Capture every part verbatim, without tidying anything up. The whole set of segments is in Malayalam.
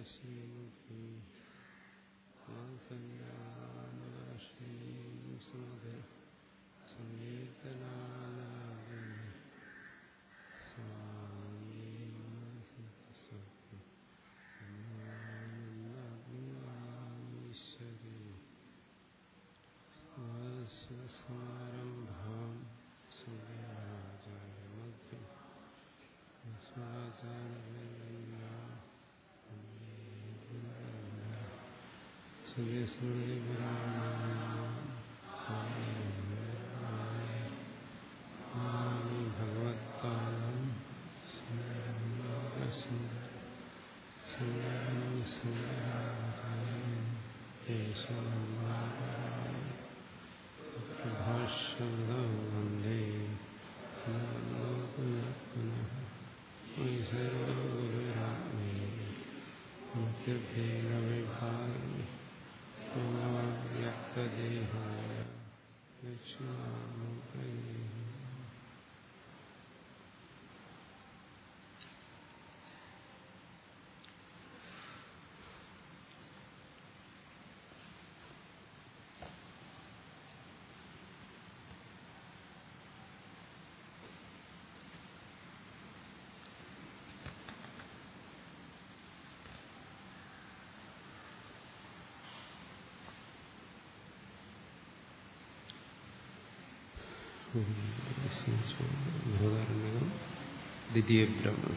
ദ്വിതീയ ബ്രഹ്മം.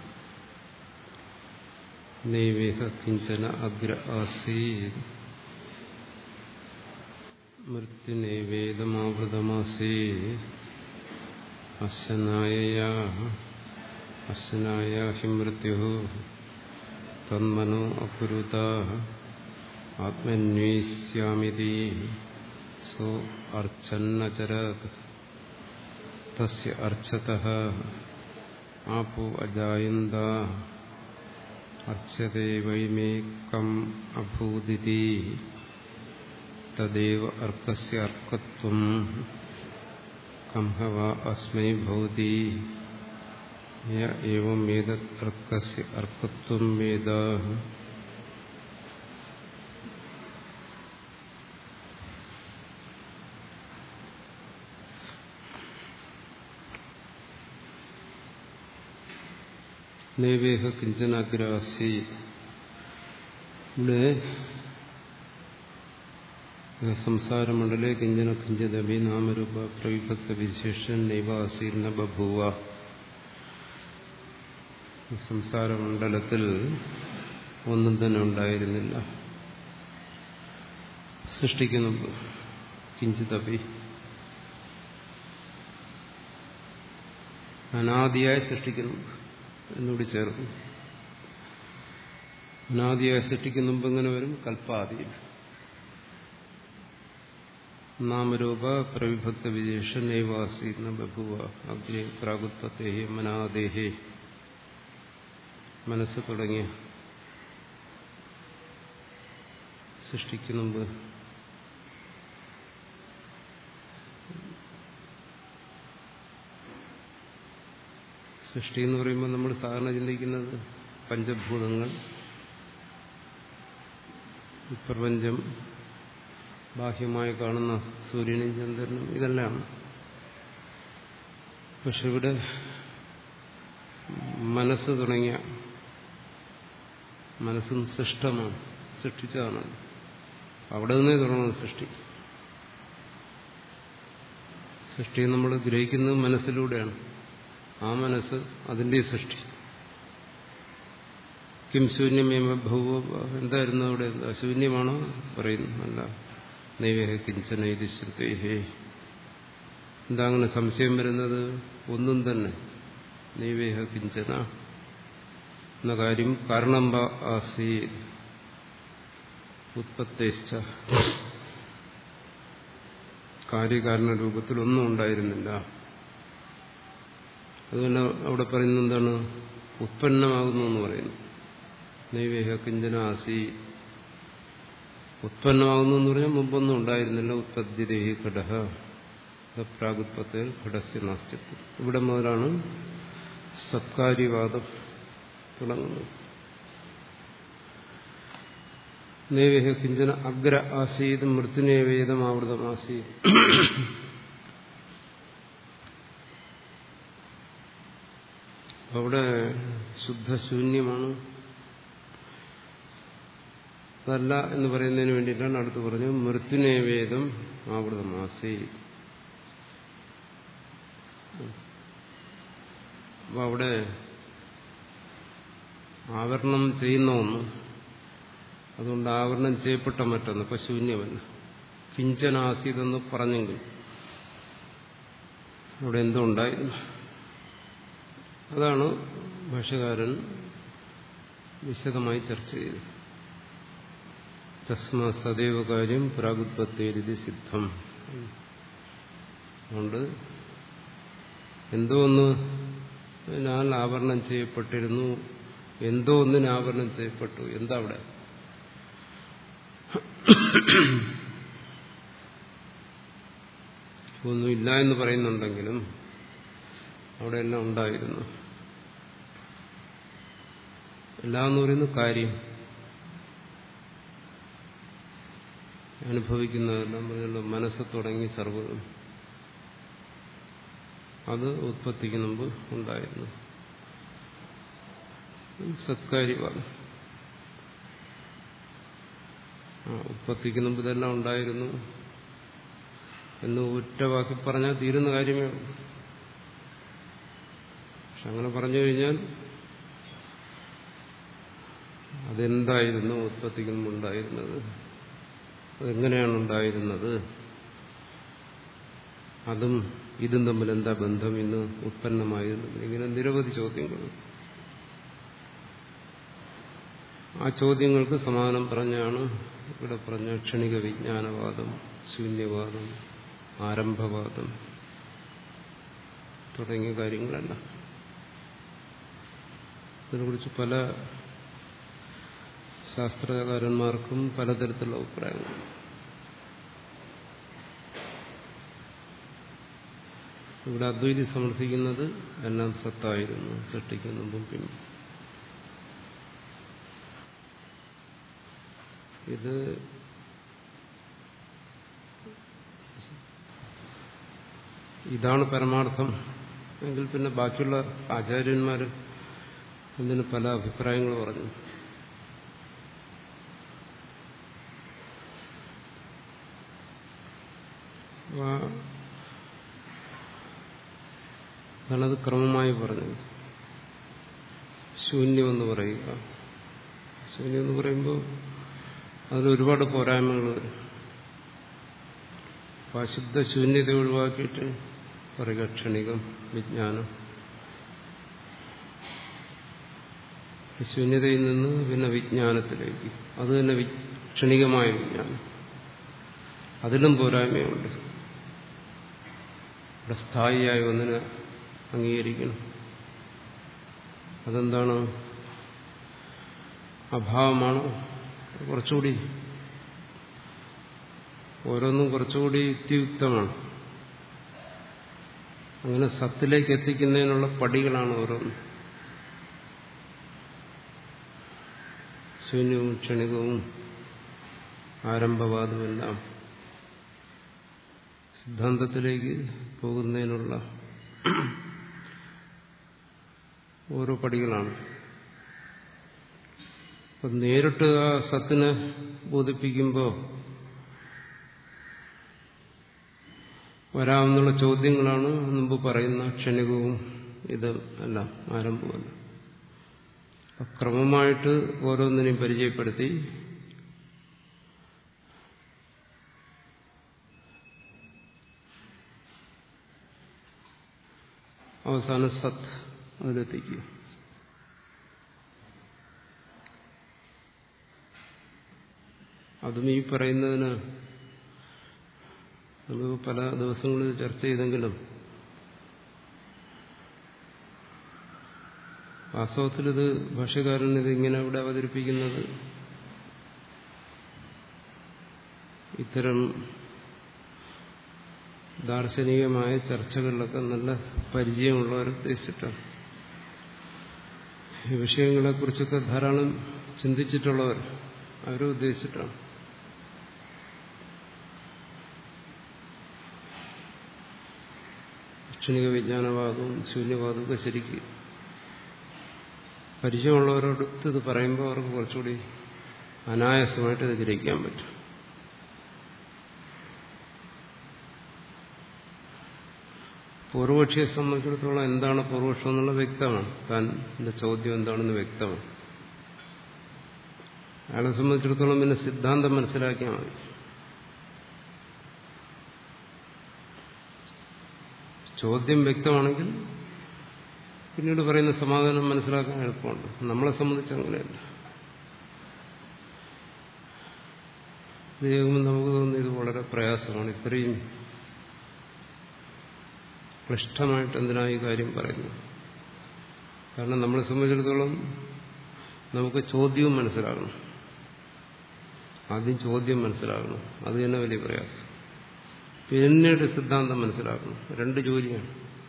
നൈവേഹ കിഞ്ചന അഗ്ര ആസീത് മൃത്യുനൈവേദമാവൃതമാസീത് അശ്വനായയാ അശ്വനായ ഹി മൃത്യുഃ തന്മനോ അകുരുത ആത്മന്വേഷ്യാമിതി സോ അർച്ചന്നചരത് തസ്യ അർച്ചതഃ ആപോ അജായന്ത അർച്ചതേ വൈമേകം അഭൂതിതി തദേവ അർക്കസ്യ അർക്കത്വം കംഹ വാ അസ്മൈ ഭവതി യ ഏവം ഏതത് അർക്കസ്യ അർക്കത്വം വേദ. നൈവേഹ കിഞ്ചനാഗ്രാസി. ഇവിടെ സംസാരമണ്ഡലേ കിഞ്ചന കിഞ്ചദപി നാമരൂപ പ്രവിഭക്ത വിശേഷൻ നൈവാസീർ ന ബഭൂവ. സംസാരമണ്ഡലത്തിൽ ഒന്നും തന്നെ ഉണ്ടായിരുന്നില്ല. സൃഷ്ടിക്കുന്നു കിഞ്ചിതപി അനാദിയായി സൃഷ്ടിക്കുന്നു എന്നൂടി ചേർന്നു. അനാദിയായി സൃഷ്ടിക്കുന്ന മുമ്പ് എങ്ങനെ വരും? കൽപ്പാദി. നാമരൂപ പ്രവിഭക്ത വിശേഷ നൈവാസീ ന ബഭൂവ. അഗ്നി പ്രാഗുത്പത്തേഹി മനാദേഹി. മനസ്സ് തുടങ്ങിയ സൃഷ്ടിക്ക് മുമ്പ് സൃഷ്ടി എന്ന് പറയുമ്പോൾ നമ്മൾ സാധാരണ ചിന്തിക്കുന്നത് പഞ്ചഭൂതങ്ങൾ, പ്രപഞ്ചം, ബാഹ്യമായി കാണുന്ന സൂര്യനും ചന്ദ്രനും, ഇതെല്ലാം. പക്ഷെ ഇവിടെ മനസ്സ് തുടങ്ങിയ മനസ്സും സൃഷ്ടമാണ്, സൃഷ്ടിച്ചതാണ്. അവിടെ നിന്നേ തുടങ്ങുന്നത് സൃഷ്ടി. സൃഷ്ടി നമ്മൾ ഗ്രഹിക്കുന്നത് മനസ്സിലൂടെയാണ്. ആ മനസ്സ് അതിൻ്റെ സൃഷ്ടി. കിം ശൂന്യമേവ ഭൂവ. എന്തായിരുന്നു അവിടെ? ശൂന്യമാണോ പറയുന്നു? അല്ല. നൈവേഹ കിഞ്ചന ഇത് ശ്രുതേഹേ. എന്താ അങ്ങനെ സംശയം വരുന്നത്? ഒന്നും തന്നെ. നൈവേഹ കിഞ്ചന എന്ന കാര്യം കാരണം ആസീ ഉത്പത്തേശ്ച. കാര്യകാരണ രൂപത്തിൽ ഒന്നും ഉണ്ടായിരുന്നില്ല. അതുകൊണ്ട് അവിടെ പറയുന്നത് എന്താണ്? ഉത്പന്നമാകുന്നു എന്ന് പറയുന്നു. നൈവേഹ കിഞ്ചന ആസി. ഉത്പന്നമാകുന്നു എന്ന് പറഞ്ഞാൽ മുമ്പൊന്നും ഉണ്ടായിരുന്നില്ല. ഉത്പദ്യദേഹി ഘടഃ പ്രാഗുത്പത്തിൽ ഘടസ്യ നാസ്തിത്വം. ഇവിടെ മുതലാണ് സത്കാര്യവാദം തുടങ്ങുന്നത്. നേവേഹ കിഞ്ചന അഗ്ര ആസീത് മൃത്യുനേവേദം ആവൃതമാസീത്. അവിടെ ശുദ്ധശൂന്യമാണ്. അതല്ല എന്ന് പറയുന്നതിന് വേണ്ടിയിട്ടാണ് അടുത്ത് പറഞ്ഞു മൃത്യുനേവേദം ആവൃതമാസീത്. അപ്പൊ അവിടെ ആവരണം ചെയ്യുന്ന ഒന്ന്, അതുകൊണ്ട് ആവരണം ചെയ്യപ്പെട്ട മറ്റൊന്ന്. ഇപ്പൊ ശൂന്യമല്ല. കിഞ്ചനാസീതെന്ന് പറഞ്ഞെങ്കിൽ അവിടെ എന്തോ ഉണ്ടായിരുന്നു. അതാണ് ഭാഷ്യകാരൻ വിശദമായി ചർച്ച ചെയ്തത്. തസ്മാ സദൈവ കാര്യം പ്രാഗുത്പത്തേരിതി സിദ്ധം. അതുകൊണ്ട് എന്തോ ഒന്ന് ഞാൻ ആവരണം ചെയ്യപ്പെട്ടിരുന്നു, എന്തോ ഒന്നിന് ആവരണം ചെയ്യപ്പെട്ടു. എന്താ അവിടെ? ഒന്നുമില്ല എന്ന് പറയുന്നുണ്ടെങ്കിലും അവിടെ എല്ലാം ഉണ്ടായിരുന്നു. എല്ലാം എന്ന് പറയുന്ന കാര്യം അനുഭവിക്കുന്നതെല്ലാം പറഞ്ഞുള്ള മനസ്സ് തുടങ്ങി സർവ്വതും അത് ഉത്പത്തിക്ക് മുമ്പ് ഉണ്ടായിരുന്നു. സത്കാര്യമാണ്. ഉത്പത്തിക്ക് മുമ്പ് ഇതെല്ലാം ഉണ്ടായിരുന്നു എന്ന് ഒറ്റ വാക്കി പറഞ്ഞാൽ തീരുന്ന കാര്യമേ ഉള്ളൂ. പക്ഷെ അങ്ങനെ പറഞ്ഞു കഴിഞ്ഞാൽ അതെന്തായിരുന്നു ഉത്പത്തിക്ക് മുമ്പ് ഉണ്ടായിരുന്നത്, അതെങ്ങനെയാണ് ഉണ്ടായിരുന്നത്, അതും ഇതും തമ്മിൽ എന്താ ബന്ധം, ഇന്ന് ഉത്പന്നമായിരുന്നു, ഇങ്ങനെ നിരവധി ചോദ്യങ്ങൾ. ആ ചോദ്യങ്ങൾക്ക് സമാധാനം പറഞ്ഞാണ് ഇവിടെ പറഞ്ഞ ക്ഷണിക വിജ്ഞാനവാദം, ശൂന്യവാദം, ആരംഭവാദം തുടങ്ങിയ കാര്യങ്ങളല്ല. ഇതിനെക്കുറിച്ച് പല ശാസ്ത്രകാരന്മാർക്കും പലതരത്തിലുള്ള അഭിപ്രായങ്ങൾ. ഇവിടെ അദ്വൈതി സമർത്ഥിക്കുന്നത് എല്ലാം സത്തായിരുന്നു, സൃഷ്ടിക്കുന്നതും പിന്നെ ഇത് ഇതാണ് പരമാർത്ഥം എങ്കിൽ പിന്നെ ബാക്കിയുള്ള ആചാര്യന്മാർ ഇതിന് പല അഭിപ്രായങ്ങൾ പറഞ്ഞു. അതാണത് ക്രമമായി പറഞ്ഞത്. ശൂന്യമെന്ന് പറയുക, ശൂന്യമെന്ന് പറയുമ്പോൾ അതിലൊരുപാട് പോരായ്മകൾ വരും. അപ്പം അശുദ്ധ ശൂന്യത ഒഴിവാക്കിയിട്ട് പറയുക ക്ഷണികം വിജ്ഞാനം. ശൂന്യതയിൽ നിന്ന് പിന്നെ വിജ്ഞാനത്തിലേക്ക്, അത് തന്നെ ക്ഷണികമായ വിജ്ഞാനം. അതിലും പോരായ്മയുണ്ട്. ഇവിടെ സ്ഥായിയായി ഒന്നിനെ അംഗീകരിക്കണം. അതെന്താണ്? അഭാവമാണോ? കുറച്ചുകൂടി ഓരോന്നും കുറച്ചുകൂടി യുക്തിയുക്തമാണ്. അങ്ങനെ സത്തിലേക്ക് എത്തിക്കുന്നതിനുള്ള പടികളാണ് ഓരോന്നും. ശൂന്യവും ക്ഷണികവും ആരംഭവാദമെല്ലാം സിദ്ധാന്തത്തിലേക്ക് പോകുന്നതിനുള്ള ഓരോ പടികളാണ്. അപ്പം നേരിട്ട് ആ സത്തിനെ ബോധിപ്പിക്കുമ്പോൾ വരാമെന്നുള്ള ചോദ്യങ്ങളാണ് മുമ്പ് പറയുന്ന ക്ഷണികവും ഇത് എല്ലാം ആരംഭമല്ല. ക്രമമായിട്ട് ഓരോന്നിനെയും പരിചയപ്പെടുത്തി അവസാന സത്ത് അതിലെത്തിക്കുക. അതും ഈ പറയുന്നതിന് നമ്മൾ പല ദിവസങ്ങളിൽ ചർച്ച ചെയ്തെങ്കിലും വാസ്തവത്തിലിത് ഭാഷ്യകാരൻ ഇതിങ്ങനെ ഇവിടെ അവതരിപ്പിക്കുന്നത് ഇത്തരം ദാർശനികമായ ചർച്ചകളിലൊക്കെ നല്ല പരിചയമുള്ളവരെ ഉദ്ദേശിച്ചിട്ടാണ്. ഈ വിഷയങ്ങളെക്കുറിച്ചൊക്കെ ധാരാളം ചിന്തിച്ചിട്ടുള്ളവർ അവരെ ഉദ്ദേശിച്ചിട്ടാണ്. ക്ഷണിക വിജ്ഞാനവാദവും ശൂന്യവാദവും ഒക്കെ ശരിക്ക് പരിചയമുള്ളവരോടൊത്ത് ഇത് പറയുമ്പോൾ അവർക്ക് കുറച്ചുകൂടി അനായാസമായിട്ട് ഇത് ഗ്രഹിക്കാൻ പറ്റും. പൂർവപക്ഷിയെ സംബന്ധിച്ചിടത്തോളം എന്താണ് പൂർവപക്ഷം എന്നുള്ളത് വ്യക്തമാണ്. താൻ്റെ ചോദ്യം എന്താണെന്ന് വ്യക്തമാണ്. അയാളെ സംബന്ധിച്ചിടത്തോളം പിന്നെ സിദ്ധാന്തം മനസ്സിലാക്കിയാൽ മതി. ചോദ്യം വ്യക്തമാണെങ്കിൽ പിന്നീട് പറയുന്ന സമാധാനം മനസ്സിലാക്കാൻ എളുപ്പമുണ്ട്. നമ്മളെ സംബന്ധിച്ച് അങ്ങനെയല്ല. ഇത് കേൾക്കുമ്പോൾ നമുക്ക് തോന്നുന്നു ഇത് വളരെ പ്രയാസമാണ്. ഇത്രയും ക്ലിഷ്ടമായിട്ട് എന്തിനാ ഈ കാര്യം പറയുന്നു? കാരണം നമ്മളെ സംബന്ധിച്ചിടത്തോളം നമുക്ക് ചോദ്യവും മനസ്സിലാകണം. ആദ്യം ചോദ്യം മനസ്സിലാകണം. അത് തന്നെ വലിയ പ്രയാസം. പിന്നീട് സിദ്ധാന്തം മനസ്സിലാക്കണം. രണ്ട് ജോലിയാണ്.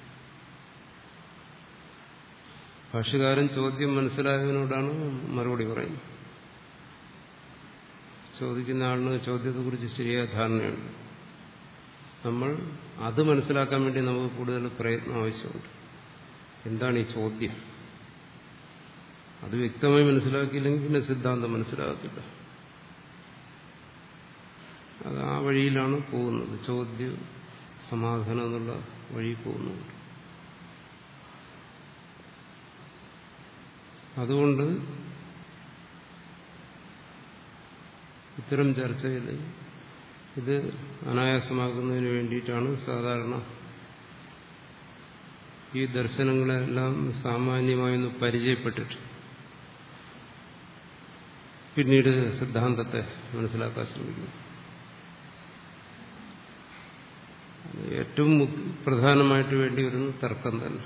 ഭാഷ്യകാരൻ ചോദ്യം മനസ്സിലായതിനോടാണ് മറുപടി പറയുന്നത്. ചോദിക്കുന്ന ആളിന് ചോദ്യത്തെക്കുറിച്ച് ശരിയായ ധാരണയുണ്ട്. നമ്മൾ അത് മനസ്സിലാക്കാൻ വേണ്ടി നമുക്ക് കൂടുതൽ പ്രയത്നം ആവശ്യമുണ്ട്. എന്താണ് ഈ ചോദ്യം? അത് വ്യക്തമായി മനസ്സിലാക്കിയില്ലെങ്കിൽ പിന്നെ സിദ്ധാന്തം മനസ്സിലാകത്തില്ല. അത് ആ വഴിയിലാണ് പോകുന്നത്. ചോദ്യ സമാധാനം എന്നുള്ള വഴി പോകുന്നുണ്ട്. അതുകൊണ്ട് ഇത്തരം ചർച്ചയിൽ ഇത് അനായാസമാക്കുന്നതിന് വേണ്ടിയിട്ടാണ് സാധാരണ ഈ ദർശനങ്ങളെല്ലാം സാമാന്യമായൊന്ന് പരിചയപ്പെട്ടിട്ട് പിന്നീട് സിദ്ധാന്തത്തെ മനസ്സിലാക്കാൻ ശ്രമിക്കുന്നു. ഏറ്റവും പ്രധാനമായിട്ട് വേണ്ടി വരുന്ന തർക്കം തന്നെ.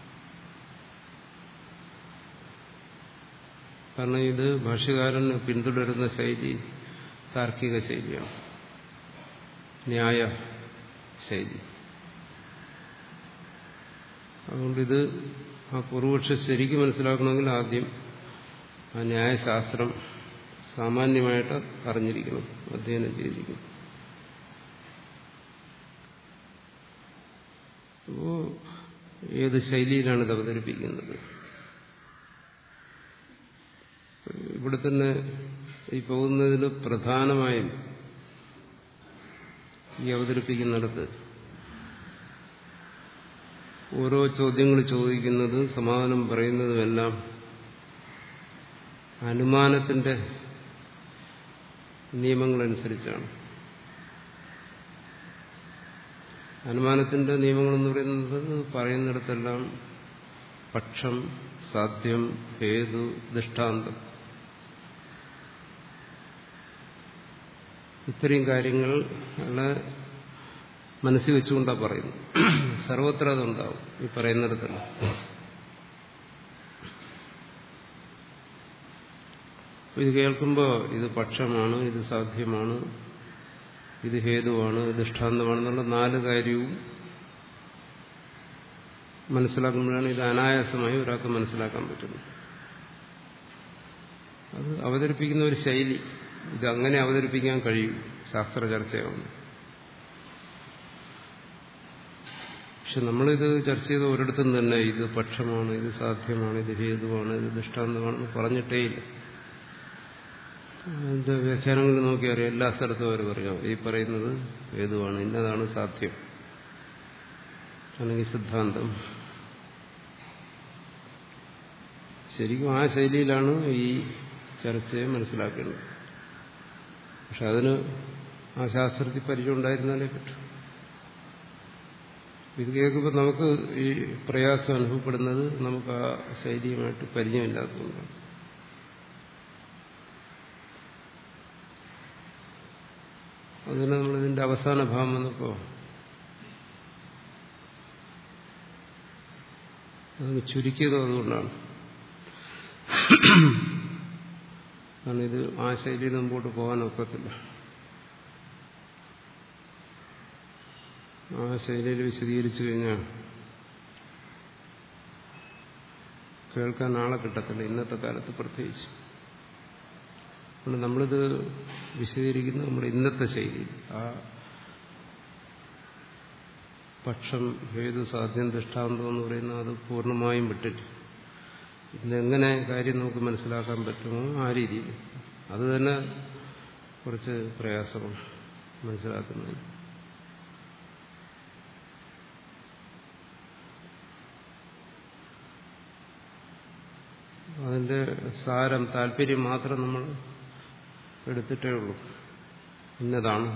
കാരണം ഇത് ഭാഷ്യകാരൻ പിന്തുടരുന്ന ശൈലി താർക്കിക ശൈലിയാണ്, ന്യായ ശൈലി. അതുകൊണ്ടിത് ആ പൂർവപക്ഷം ശരിക്കും മനസ്സിലാക്കണമെങ്കിൽ ആദ്യം ആ ന്യായശാസ്ത്രം സാമാന്യമായിട്ട് അറിഞ്ഞിരിക്കണം, അധ്യയനം ചെയ്തിരിക്കണം. അപ്പോ ഏത് ശൈലിയിലാണ് ഇത് അവതരിപ്പിക്കുന്നത്? ഇവിടെ തന്നെ ഈ പോകുന്നതിന് പ്രധാനമായും ഈ അവതരിപ്പിക്കുന്നിടത്ത് ഓരോ ചോദ്യങ്ങൾ ചോദിക്കുന്നതും സമാധാനം പറയുന്നതുമെല്ലാം അനുമാനത്തിന്റെ നിയമങ്ങളനുസരിച്ചാണ്. അനുമാനത്തിന്റെ നിയമങ്ങളെന്ന് പറയുന്നത് പറയുന്നിടത്തെല്ലാം പക്ഷം, സാധ്യം, ഹേതു, ദൃഷ്ടാന്തം, ഇത്രയും കാര്യങ്ങൾ മനസ്സിൽ വെച്ചുകൊണ്ടാണ് പറയുന്നത്. സർവത്ര അതുണ്ടാവും ഈ പറയുന്നിടത്തല്ല. ഇത് കേൾക്കുമ്പോൾ ഇത് പക്ഷമാണ്, ഇത് സാധ്യമാണ്, ഇത് ഹേതുവാണ്, ദൃഷ്ടാന്തമാണെന്നുള്ള നാല് കാര്യവും മനസ്സിലാക്കുമ്പോഴാണ് ഇത് അനായാസമായി ഒരാൾക്ക് മനസ്സിലാക്കാൻ പറ്റുന്നത്. അത് അവതരിപ്പിക്കുന്ന ഒരു ശൈലി, ഇത് അങ്ങനെ അവതരിപ്പിക്കാൻ കഴിയും ശാസ്ത്ര ചർച്ചയാണ്. പക്ഷെ നമ്മളിത് ചർച്ച ചെയ്ത ഒരിടത്തും തന്നെ ഇത് പക്ഷമാണ്, ഇത് സാധ്യമാണ്, ഇത് ഹേതുവാണ്, ഇത് ദൃഷ്ടാന്തമാണെന്ന് പറഞ്ഞിട്ടേയില്ല. അതിന്റെ വ്യാഖ്യാനങ്ങൾ നോക്കിയറിയാം, എല്ലാ സ്ഥലത്തും അവർ പറയാം ഈ പറയുന്നത് ഹേതുവാണ്, ഇന്നതാണ് സാധ്യം അല്ലെങ്കിൽ സിദ്ധാന്തം. ശരിക്കും ആ ശൈലിയിലാണ് ഈ ചർച്ചയെ മനസ്സിലാക്കേണ്ടത്. പക്ഷെ അതിന് ആ ശാസ്ത്രത്തിൽ പരിചയം ഉണ്ടായിരുന്നാലേ പറ്റും. ഇത് കേൾക്കുമ്പോൾ നമുക്ക് ഈ പ്രയാസം അനുഭവപ്പെടുന്നത് നമുക്ക് ആ ശൈലിയുമായിട്ട് പരിചയമില്ലാത്തതുകൊണ്ടാണ്. അതിന് നമ്മളിതിന്റെ അവസാന ഭാഗം വന്നപ്പോ അത് ചുരുക്കിയതും അതുകൊണ്ടാണ്. കാരണം ഇത് ആ ശൈലിയിൽ മുമ്പോട്ട് പോകാൻ ഒക്കത്തില്ല. ആ ശൈലിയിൽ വിശദീകരിച്ചു കഴിഞ്ഞാൽ കേൾക്കാൻ ആളെ കിട്ടത്തില്ല, ഇന്നത്തെ കാലത്ത് പ്രത്യേകിച്ച്. അതുകൊണ്ട് നമ്മളിത് വിശദീകരിക്കുന്നത് നമ്മുടെ ഇന്നത്തെ ശൈലി. ആ പക്ഷം ഹേതു സാധ്യം ദൃഷ്ടാന്തം എന്ന് പറയുന്നത് അത് പൂർണ്ണമായും വിട്ടിട്ട് ഇതെങ്ങനെ കാര്യം നമുക്ക് മനസ്സിലാക്കാൻ പറ്റുമോ ആ രീതിയിൽ. അത് തന്നെ കുറച്ച് പ്രയാസമാണ് മനസ്സിലാക്കുന്നത്. അതിന്റെ സാരം താല്പര്യം മാത്രം നമ്മൾ എടുത്തിട്ടേ ഉള്ളൂ. ഇന്നതാണ്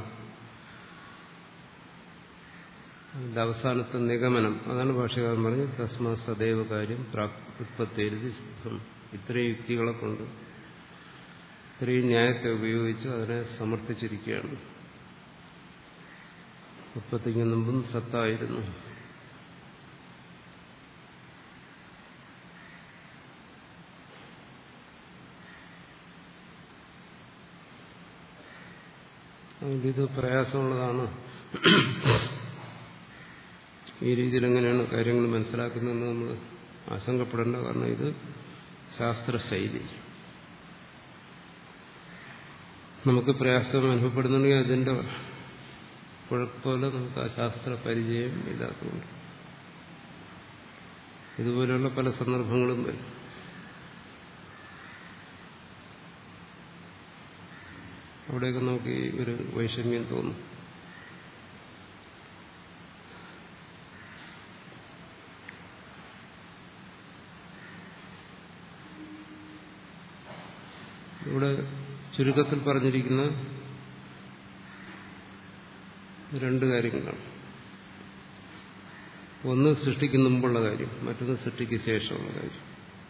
അതിന്റെ അവസാനത്തെ നിഗമനം. അതാണ് ഭാഷ്യകാരൻ പറഞ്ഞത് തസ്മാ സദൈവ കാര്യം പ്രാഗുത്പത്തേരുതി സിദ്ധം. ഇത്രയും യുക്തികളെ കൊണ്ട് ഇത്രയും ന്യായത്തെ ഉപയോഗിച്ച് അതിനെ സമർത്ഥിച്ചിരിക്കുകയാണ്. ഉത്പത്തിക്ക് മുമ്പും സത്തായിരുന്നു. അതുകൊണ്ട് ഇത് പ്രയാസമുള്ളതാണ്. ഈ രീതിയിൽ എങ്ങനെയാണ് കാര്യങ്ങൾ മനസ്സിലാക്കുന്നതെന്ന് നമ്മൾ ആശങ്കപ്പെടേണ്ട. കാരണം ഇത് ശാസ്ത്രശൈലി. നമുക്ക് പ്രയാസം അനുഭവപ്പെടുന്നുണ്ടെങ്കിൽ അതിന്റെ കുഴപ്പമില്ല, നമുക്ക് ആ ശാസ്ത്ര പരിചയം ഇല്ലാത്തതുകൊണ്ട്. ഇതുപോലെയുള്ള പല സന്ദർഭങ്ങളും വരും. അവിടെയൊക്കെ നമുക്ക് ഒരു വൈഷമ്യം തോന്നും. ഇവിടെ ചുരുക്കത്തിൽ പറഞ്ഞിരിക്കുന്ന രണ്ട് കാര്യങ്ങളാണ്. ഒന്ന് സൃഷ്ടിക്ക് മുമ്പുള്ള കാര്യം, മറ്റൊന്ന് സൃഷ്ടിക്ക് ശേഷമുള്ള കാര്യം.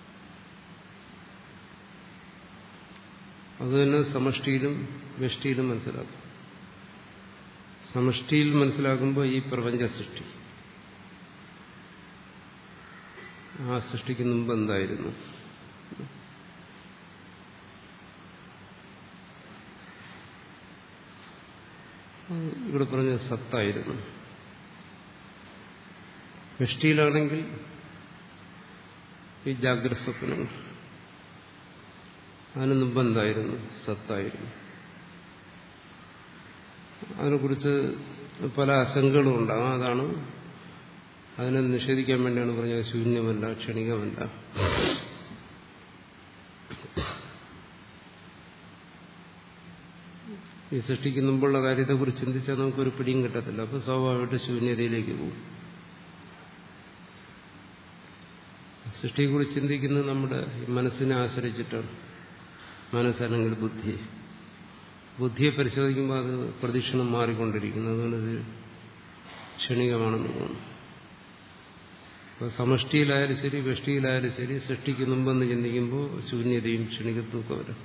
അതുതന്നെ സമഷ്ടിയിലും വ്യഷ്ടിയിലും മനസ്സിലാക്കും. സമഷ്ടിയിൽ മനസ്സിലാക്കുമ്പോൾ ഈ പ്രപഞ്ച സൃഷ്ടി, ആ സൃഷ്ടിക്ക് മുമ്പ് എന്തായിരുന്നു, ഇവിടെ പറഞ്ഞ സത്തായിരുന്നു. വ്യഷ്ടിയിലാണെങ്കിൽ ഈ ജാഗ്രത സ്വപ്നങ്ങൾ, അതിന് മുമ്പ് എന്തായിരുന്നു, സത്തായിരുന്നു. അതിനെക്കുറിച്ച് പല ആശങ്കകളും ഉണ്ടാകും. അതാണ് അതിനെ നിഷേധിക്കാൻ വേണ്ടിയാണ് പറഞ്ഞത് ശൂന്യമല്ല, ക്ഷണികമല്ല. ഈ സൃഷ്ടിക്ക് മുമ്പുള്ള കാര്യത്തെക്കുറിച്ച് ചിന്തിച്ചാൽ നമുക്കൊരു പിടിയും കിട്ടത്തില്ല. അപ്പോൾ സ്വാഭാവികമായിട്ട് ശൂന്യതയിലേക്ക് പോകും. സൃഷ്ടിയെക്കുറിച്ച് ചിന്തിക്കുന്നത് നമ്മുടെ മനസ്സിനെ ആശ്രയിച്ചിട്ടാണ്. മനസ്സാണെങ്കിൽ ബുദ്ധി. ബുദ്ധിയെ പരിശോധിക്കുമ്പോൾ അത് പ്രദക്ഷിണം മാറിക്കൊണ്ടിരിക്കുന്നു. അതുകൊണ്ട് ഇത് ക്ഷണികമാണെന്ന് തോന്നുന്നു. അപ്പോൾ സമഷ്ടിയിലായാലും ശരി വ്യഷ്ടിയിലായാലും ശരി സൃഷ്ടിക്ക് മുമ്പെന്ന് ചിന്തിക്കുമ്പോൾ ശൂന്യതയും ക്ഷണികത്വമൊക്കെ വരും.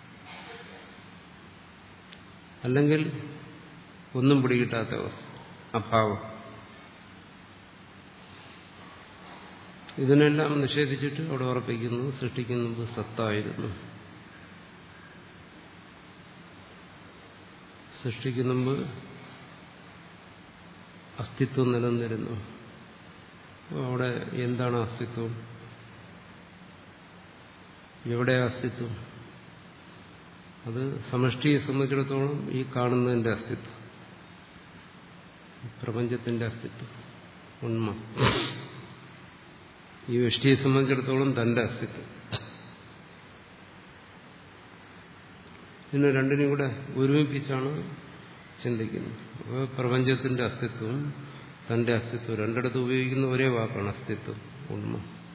അല്ലെങ്കിൽ ഒന്നും പിടികിട്ടാത്ത അവസ്ഥ, അഭാവം. ഇതിനെല്ലാം നിഷേധിച്ചിട്ട് അവിടെ ഉറപ്പിക്കുന്നു സൃഷ്ടിക്ക് മുമ്പ് സത്തായിരുന്നു. സൃഷ്ടിക്ക് മുമ്പ് അസ്തിത്വം നിലനിന്നിരുന്നു. അവിടെ എന്താണ് അസ്തിത്വം, എവിടെ അസ്തിത്വം? അത് സമഷ്ടിയെ സംബന്ധിച്ചിടത്തോളം ഈ കാണുന്നതിന്റെ അസ്തിത്വം, പ്രപഞ്ചത്തിന്റെ അസ്തിത്വം, ഉണ്മ. ഈ വ്യഷ്ടിയെ സംബന്ധിച്ചിടത്തോളം തന്റെ അസ്തിത്വം. ഇതിനെ രണ്ടിനെയും കൂടെ ഒരുമിപ്പിച്ചാണ് ചിന്തിക്കുന്നത്. അപ്പോൾ പ്രപഞ്ചത്തിന്റെ അസ്തിത്വം, തന്റെ അസ്തിത്വം രണ്ടിടത്ത് ഉപയോഗിക്കുന്ന ഒരേ വാക്കാണ് അസ്തിത്വം, ഉണ്മ.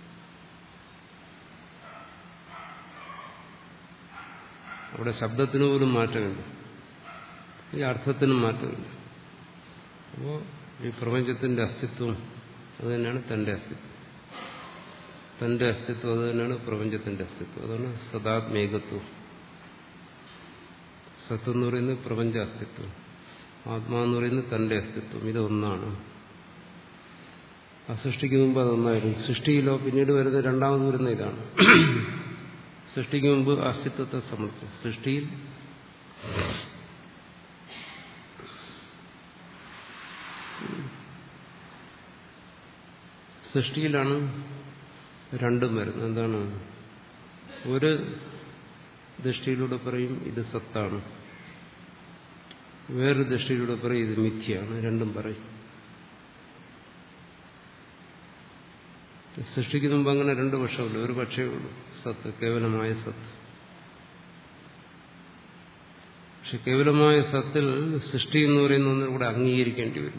അവിടെ ശബ്ദത്തിന് പോലും മാറ്റമില്ല, ഈ അർത്ഥത്തിനും മാറ്റമില്ല. അപ്പോൾ ഈ പ്രപഞ്ചത്തിന്റെ അസ്തിത്വം അത് തന്നെയാണ് തന്റെ അസ്തിത്വം, തന്റെ അസ്തിത്വം അത് തന്നെയാണ് പ്രപഞ്ചത്തിന്റെ അസ്തിത്വം. അതാണ് സദാത്മേകത്വം. സത്ത് എന്ന് പറയുന്നത് പ്രപഞ്ച അസ്തിത്വം, ആത്മാന്ന് പറയുന്നത് തന്റെ അസ്തിത്വം. ഇതൊന്നാണ്. ആ സൃഷ്ടിക്ക് മുമ്പ് അതൊന്നായിരുന്നു. സൃഷ്ടിയിലോ പിന്നീട് വരുന്ന രണ്ടാമത് വരുന്ന ഇതാണ്. സൃഷ്ടിക്ക് മുമ്പ് അസ്തിത്വത്തെ സമർത്ഥിച്ചു. സൃഷ്ടിയിൽ സൃഷ്ടിയിലാണ് രണ്ടും വരുന്നത്. എന്താണ്? ഒരു ദൃഷ്ടിയിലൂടെ പറയും ഇത് സത്താണ്, വേറൊരു ദൃഷ്ടിയിലൂടെ പറയും ഇത് മിഥ്യയാണ്. രണ്ടും പറയും. സൃഷ്ടിക്ക് മുമ്പ് അങ്ങനെ രണ്ട് പക്ഷമല്ല, ഒരു പക്ഷേ ഉള്ളൂ, സത്ത്, കേവലമായ സത്ത്. പക്ഷെ കേവലമായ സത്തിൽ സൃഷ്ടി എന്ന് പറയുന്ന ഒന്നിനെ കൂടെ അംഗീകരിക്കേണ്ടി വരും.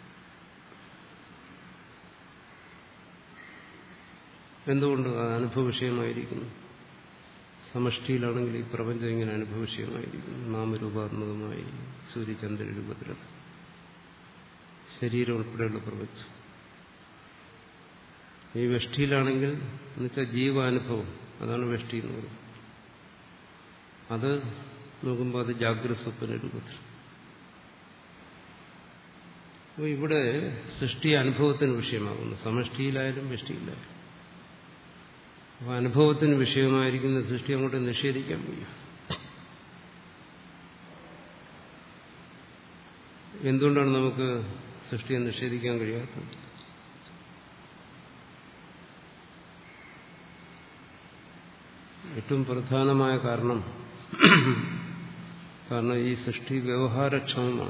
എന്തുകൊണ്ട്? അത് അനുഭവ വിഷയമായിരിക്കുന്നു. സമഷ്ടിയിലാണെങ്കിൽ ഈ പ്രപഞ്ചം ഇങ്ങനെ അനുഭവ വിഷയമായിരിക്കുന്നു, നാമരൂപാത്മകമായി സൂര്യചന്ദ്ര രൂപത്തിലുള്ള ശരീരം ഉൾപ്പെടെയുള്ള പ്രപഞ്ചം. ഈ വെഷ്ടിയിലാണെങ്കിൽ എന്നുവെച്ചാൽ ജീവാനുഭവം, അതാണ് വെഷ്ടി എന്ന് പറയുന്നത്. അത് നോക്കുമ്പോൾ അത് ജാഗ്രത സ്വപ്ന രൂപത്തിൽ. അപ്പോൾ ഇവിടെ സൃഷ്ടി അനുഭവത്തിന് വിഷയമാകുന്നു, സമഷ്ടിയിലായാലും വെഷ്ടിയിലായാലും. അപ്പോൾ അനുഭവത്തിന് വിഷയമായിരിക്കുന്ന സൃഷ്ടി അങ്ങോട്ട് നിഷേധിക്കാൻ വയ്യ. എന്തുകൊണ്ടാണ് നമുക്ക് സൃഷ്ടിയെ നിഷേധിക്കാൻ കഴിയാത്തത്? ഏറ്റവും പ്രധാനമായ കാരണം കാരണം ഈ സൃഷ്ടി വ്യവഹാരക്ഷമമാണ്.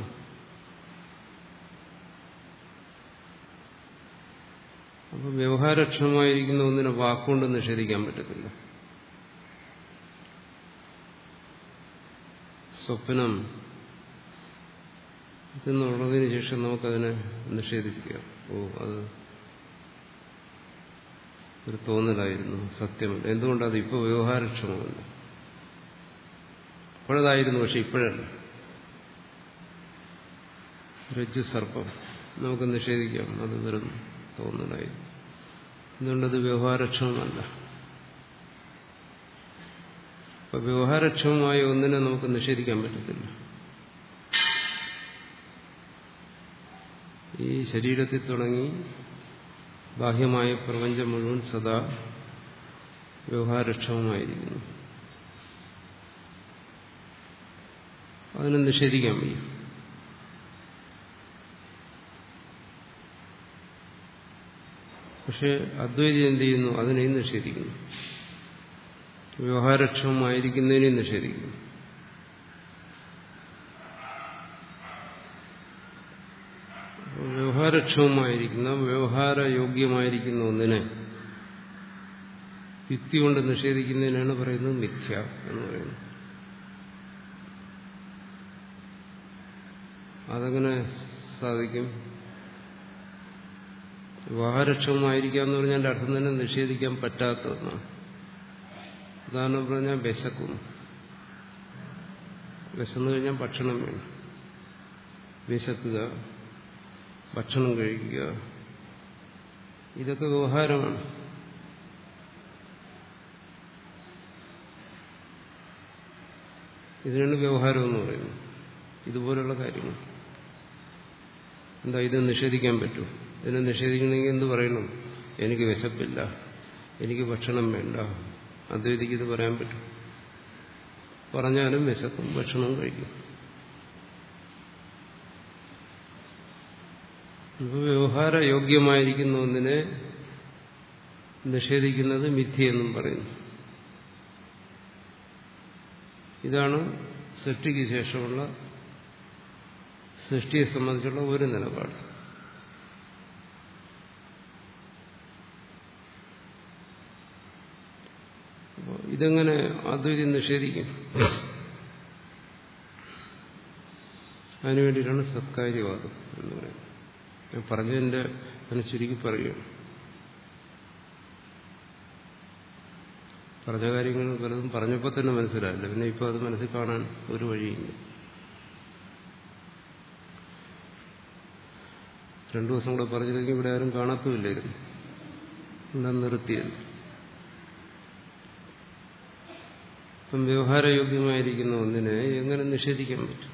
അപ്പോൾ വ്യവഹാരക്ഷമമായിരിക്കുന്ന ഒന്നിനെ വാക്കുകൊണ്ട് നിഷേധിക്കാൻ പറ്റത്തില്ല. സ്വപ്നം എന്നുള്ളതിന് ശേഷം നമുക്കതിനെ നിഷേധിക്കാം. ഓ, അത് ഒരു തോന്നലായിരുന്നു, സത്യമല്ല. എന്തുകൊണ്ടത് ഇപ്പോൾ വ്യവഹാരക്ഷമമല്ല? ഇപ്പോഴതായിരുന്നു, പക്ഷെ ഇപ്പോഴല്ല. രജ്ജു സർപ്പം നമുക്ക് നിഷേധിക്കാം, അത് വെറും തോന്നലായിരുന്നു. എന്തുകൊണ്ടത് വ്യവഹാരക്ഷമമല്ല? അപ്പൊ വ്യവഹാരക്ഷമമായ ഒന്നിനെ നമുക്ക് നിഷേധിക്കാൻ പറ്റത്തില്ല. ഈ ശരീരത്തിൽ തുടങ്ങി ബാഹ്യമായ പ്രപഞ്ചം മുഴുവൻ സദാ വ്യവഹാരക്ഷമമായിരിക്കുന്നു. അതിനെ നിഷേധിക്കാൻ വയ്യ. പക്ഷെ അദ്വൈതി എന്ത് ചെയ്യുന്നു? അതിനെയും നിഷേധിക്കുന്നു, വ്യവഹാരക്ഷമമായിരിക്കുന്നതിനെയും നിഷേധിക്കുന്നു. വ്യവഹാരക്ഷമമായിരിക്കുന്ന വ്യവഹാരയോഗ്യമായിരിക്കുന്ന ഒന്നിനെ യുക്തി കൊണ്ട് നിഷേധിക്കുന്നതിനാണ് പറയുന്നത് മിഥ്യ എന്ന് പറയുന്നത്. അതെങ്ങനെ സാധിക്കും? വ്യവഹാരക്ഷമമായിരിക്കുക എന്ന് പറഞ്ഞാൽ എൻ്റെ അർത്ഥം തന്നെ നിഷേധിക്കാൻ പറ്റാത്തതെന്നാണ്. ഉദാഹരണം പറഞ്ഞാൽ വിശക്കുന്നു, വിശന്നു കഴിഞ്ഞാൽ ഭക്ഷണം വേണം. വിശക്കുക, ഭക്ഷണം കഴിക്കുക, ഇതൊക്കെ വ്യവഹാരമാണ്. ഇതിനാണ് വ്യവഹാരം എന്ന് പറയുന്നത്. ഇതുപോലുള്ള കാര്യങ്ങൾ എന്താ, ഇത് നിഷേധിക്കാൻ പറ്റുമോ? ഇതിനെ നിഷേധിക്കണമെങ്കിൽ എന്ത് പറയണം? എനിക്ക് വിശപ്പില്ല, എനിക്ക് ഭക്ഷണം വേണ്ട. അദ്വൈതിക്ക് ഇത് പറയാൻ പറ്റും? പറഞ്ഞാലും വിശക്കും, ഭക്ഷണവും കഴിക്കും. ഇപ്പോൾ വ്യവഹാരയോഗ്യമായിരിക്കുന്ന ഒന്നിനെ നിഷേധിക്കുന്നത് മിഥ്യയെന്നും പറയുന്നു. ഇതാണ് സൃഷ്ടിക്ക് ശേഷമുള്ള സൃഷ്ടിയെ സംബന്ധിച്ചുള്ള ഒരു നിലപാട്. ഇതെങ്ങനെ അദ്വൈതം നിഷേധിക്കും? അതിനുവേണ്ടിയിട്ടാണ് സത്കാര്യവാദം എന്ന് പറയുന്നത്. ഞാൻ പറഞ്ഞതിൻ്റെ അതിനെ ചുരുക്കി പറയുകയാണ്. പറഞ്ഞ കാര്യങ്ങൾ പലതും പറഞ്ഞപ്പോൾ തന്നെ മനസ്സിലായില്ല, പിന്നെ ഇപ്പോൾ അത് മനസ്സിൽ കാണാൻ ഒരു വഴിയില്ല. രണ്ടു ദിവസം കൂടെ പറഞ്ഞില്ലെങ്കിൽ ഇവിടെ ആരും കാണത്തുമില്ലായിരുന്നു. എന്താ നിർത്തിയത്? അപ്പം വ്യവഹാരയോഗ്യമായിരിക്കുന്ന ഒന്നിനെ എങ്ങനെ നിഷേധിക്കാൻ പറ്റും?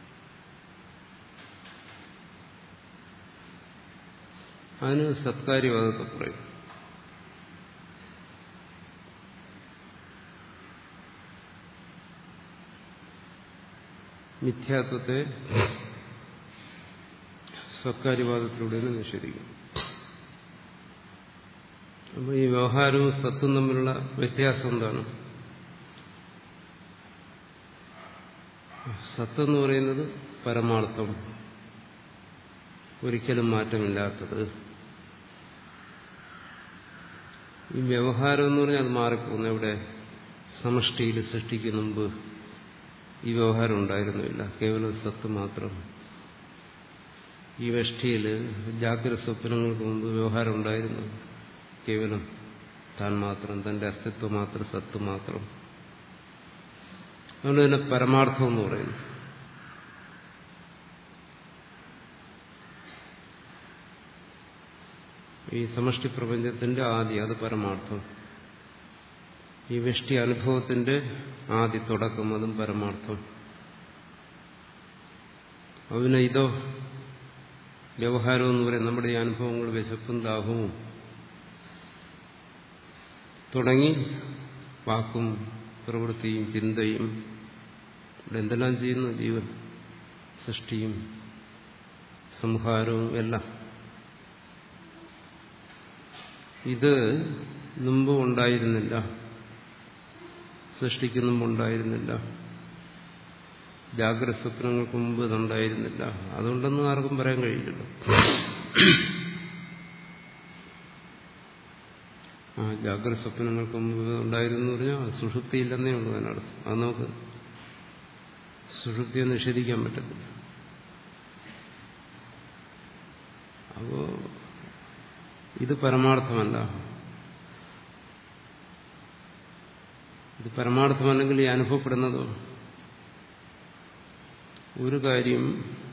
അതിന് സത്കാര്യവാദത്തെ പറയും. മിഥ്യാത്വത്തെ സത്കാര്യവാദത്തിലൂടെയാണ് നിഷേധിക്കും. അപ്പോൾ ഈ വ്യവഹാരവും സത്തും തമ്മിലുള്ള വ്യത്യാസം എന്താണ്? സത്തെന്ന് പറയുന്നത് പരമാർത്ഥം, ഒരിക്കലും മാറ്റമില്ലാത്തത്. ഈ വ്യവഹാരം എന്ന് പറഞ്ഞാൽ അത് മാറിപ്പോകുന്നു. എവിടെ? സമഷ്ടിയിൽ സൃഷ്ടിക്ക് മുമ്പ് ഈ വ്യവഹാരം ഉണ്ടായിരുന്നില്ല, കേവലം സത്ത് മാത്രം. ഈ വ്യഷ്ടിയിൽ ജാഗ്രത സ്വപ്നങ്ങൾക്ക് മുമ്പ് വ്യവഹാരം ഉണ്ടായിരുന്നു, കേവലം താൻ മാത്രം, തന്റെ അസ്തിത്വം മാത്രം, സത്ത് മാത്രം. അതുകൊണ്ട് തന്നെ പരമാർത്ഥം എന്ന് പറയുന്നു. ഈ സമഷ്ടി പ്രപഞ്ചത്തിന്റെ ആദി, അത് പരമാർത്ഥം. ഈ വ്യഷ്ടി അനുഭവത്തിന്റെ ആദി, തുടക്കം, അതും പരമാർത്ഥം. അതിന് ഇതോ വ്യവഹാരം എന്ന് പറയും. നമ്മുടെ ഈ അനുഭവങ്ങൾ, വിശപ്പും ദാഹവും തുടങ്ങി വാക്കും പ്രവൃത്തിയും ചിന്തയും, ഇവിടെ എന്തെല്ലാം ചെയ്യുന്നു? ജീവൻ, സൃഷ്ടിയും സംഹാരവും എല്ലാം. ഇത് മുമ്പ് ഉണ്ടായിരുന്നില്ല, സൃഷ്ടിക്ക് മുമ്പ് ഉണ്ടായിരുന്നില്ല, ജാഗ്രത സ്വപ്നങ്ങൾക്ക് മുമ്പ് ഇതുണ്ടായിരുന്നില്ല. അതുകൊണ്ടൊന്നും ആർക്കും പറയാൻ കഴിയില്ലല്ലോ. ആ ജാഗ്രത സ്വപ്നങ്ങൾക്ക് മുമ്പ് ഉണ്ടായിരുന്നു എന്ന് പറഞ്ഞാൽ സുഷുപ്തിയില്ലെന്നേ ഉള്ളൂ അതിനർത്ഥം. അത് നമുക്ക് സുഷുപ്തിയെ നിഷേധിക്കാൻ പറ്റത്തില്ല. അപ്പോ ഇത് പരമാർത്ഥമല്ല. ഇത് പരമാർത്ഥമല്ലെങ്കിൽ ഈ അനുഭവപ്പെടുന്നതോ ഒരു കാര്യം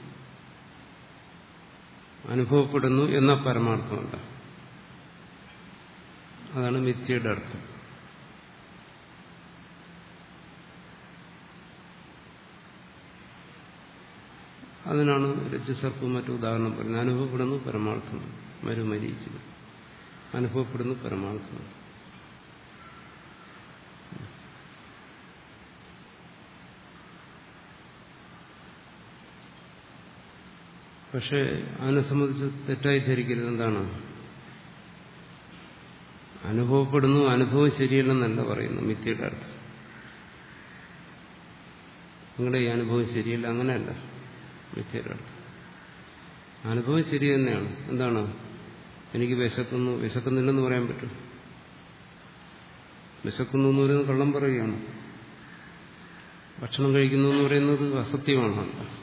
അനുഭവപ്പെടുന്നു എന്ന പരമാർത്ഥമല്ല. അതാണ് മിഥ്യയുടെ അർത്ഥം. അതിനാണ് രജ്ജുസർപ്പം മറ്റു ഉദാഹരണം പറയുന്നത്. അനുഭവപ്പെടുന്നു പരമാർത്ഥം, മരുമരീചിക അനുഭവപ്പെടുന്നു പരമാർത്ഥം. പക്ഷെ അതിനെ സംബന്ധിച്ച് തെറ്റായി ധരിക്കരുത്. എന്താണ്? അനുഭവപ്പെടുന്നു, അനുഭവം ശരിയല്ലെന്നല്ല പറയുന്നു മിഥ്യയുടെ അർത്ഥം. നിങ്ങളുടെ ഈ അനുഭവം ശരിയല്ല, അങ്ങനെയല്ല മിഥ്യയുടെ അർത്ഥം. അനുഭവം ശരി തന്നെയാണ്. എന്താണ്? എനിക്ക് വിശക്കുന്നു, വിശക്കുന്നില്ലെന്ന് പറയാൻ പറ്റും. വിശക്കുന്നു എന്ന് പറയുന്നത് കള്ളം പറയുകയാണ്. ഭക്ഷണം കഴിക്കുന്നു എന്ന് പറയുന്നത് അസത്യമാണ്.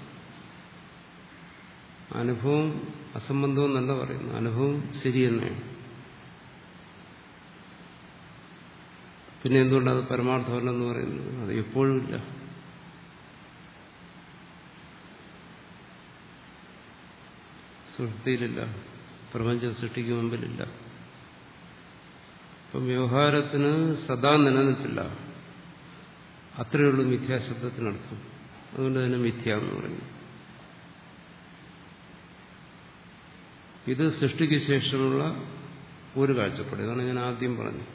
അനുഭവം അസംബന്ധം എന്നല്ല പറയുന്നു, അനുഭവം ശരി തന്നെയാണ്. പിന്നെ എന്തുകൊണ്ടത് പരമാർത്ഥമല്ലെന്ന് പറയുന്നത്? അത് എപ്പോഴും ഇല്ല. സൃഷ്ടിയിലില്ല, പ്രപഞ്ച സൃഷ്ടിക്ക് മുമ്പിലില്ല. അപ്പം വ്യവഹാരത്തിന് സദാ നിലനിൽപ്പില്ല. അത്രയുള്ളൂ മിഥ്യാശബ്ദത്തിനർത്ഥം. അതുകൊണ്ട് തന്നെ മിഥ്യ എന്ന് പറയുന്നു. ഇത് സൃഷ്ടിക്ക് ശേഷമുള്ള ഒരു കാഴ്ചപ്പാട്. ഇതാണ് ഞാൻ ആദ്യം പറഞ്ഞത്.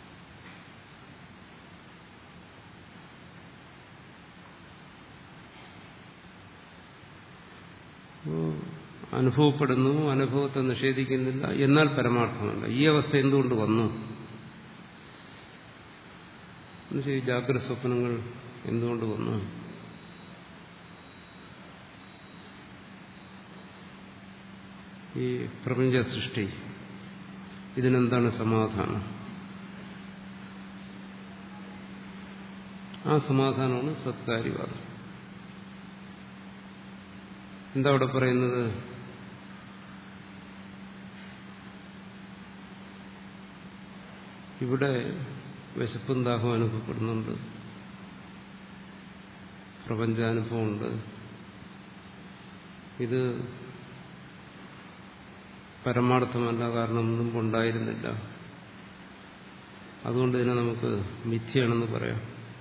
അനുഭവപ്പെടുന്നു, അനുഭവത്തെ നിഷേധിക്കുന്നില്ല, എന്നാൽ പരമാർത്ഥമല്ല. ഈ അവസ്ഥ എന്തുകൊണ്ട് വന്നു? ഈ ജാഗ്രത സ്വപ്നങ്ങൾ എന്തുകൊണ്ട് വന്നു? ഈ പ്രപഞ്ച സൃഷ്ടി, ഇതിനെന്താണ് സമാധാനം? ആ സമാധാനമാണ് സത്കാര്യവാദം. എന്താ അവിടെ പറയുന്നത്? ഇവിടെ വിശപ്പും ദാഹവും അനുഭവപ്പെടുന്നുണ്ട്, പ്രപഞ്ചാനുഭവമുണ്ട്. ഇത് പരമാർത്ഥമല്ല, കാരണം മുമ്പുണ്ടായിരുന്നില്ല. അതുകൊണ്ട് ഇതിനെ നമുക്ക് മിഥ്യയാണെന്ന് പറയാം.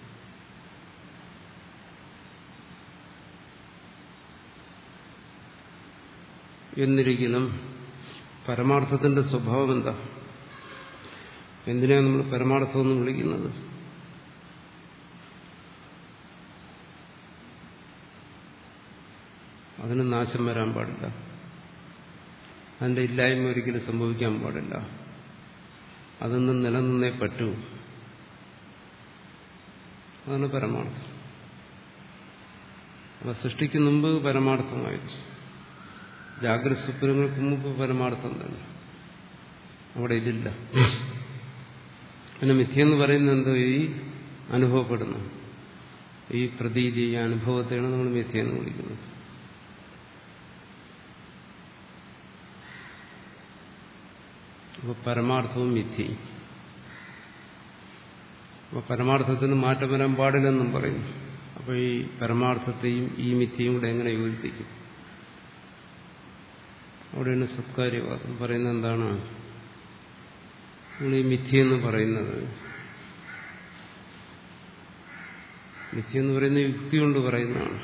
എന്നിരിക്കലും പരമാർത്ഥത്തിന്റെ സ്വഭാവം എന്താ? എന്തിനാണ് നമ്മൾ പരമാർത്ഥമെന്ന് വിളിക്കുന്നത്? അതിന് നാശം വരാൻ പാടില്ല, അതിന്റെ ഇല്ലായ്മ ഒരിക്കലും സംഭവിക്കാൻ പാടില്ല. അതൊന്നും നിലനിന്നേ പറ്റൂ. അതാണ് പരമാർത്ഥം. അപ്പൊ സൃഷ്ടിക്ക് മുമ്പ് പരമാർത്ഥമായിരുന്നു. ജാഗ്രത സ്വപ്നങ്ങൾക്ക് മുമ്പ് പരമാർത്ഥം തന്നെ. അവിടെ ഇതില്ല. പിന്നെ മിഥ്യെന്ന് പറയുന്നത് എന്തോ ഈ അനുഭവപ്പെടുന്നു, ഈ പ്രതീതി, ഈ അനുഭവത്തെയാണ് നമ്മൾ മിഥ്യെന്ന് വിളിക്കുന്നത്. അപ്പൊ പരമാർത്ഥവും മിഥ്യയും. അപ്പൊ പരമാർത്ഥത്തിന് മാറ്റം വരാൻ പാടില്ലെന്നും പറയുന്നു. അപ്പൊ ഈ പരമാർത്ഥത്തെയും ഈ മിഥ്യയും കൂടെ എങ്ങനെ യോജിപ്പിക്കും? അവിടെയാണ് സത്കാര്യവാദം പറയുന്നത്. എന്താണ് ഈ മിഥ്യെന്ന് പറയുന്നത്? മിഥ്യെന്ന് പറയുന്ന യുക്തി കൊണ്ട് പറയുന്നതാണ്.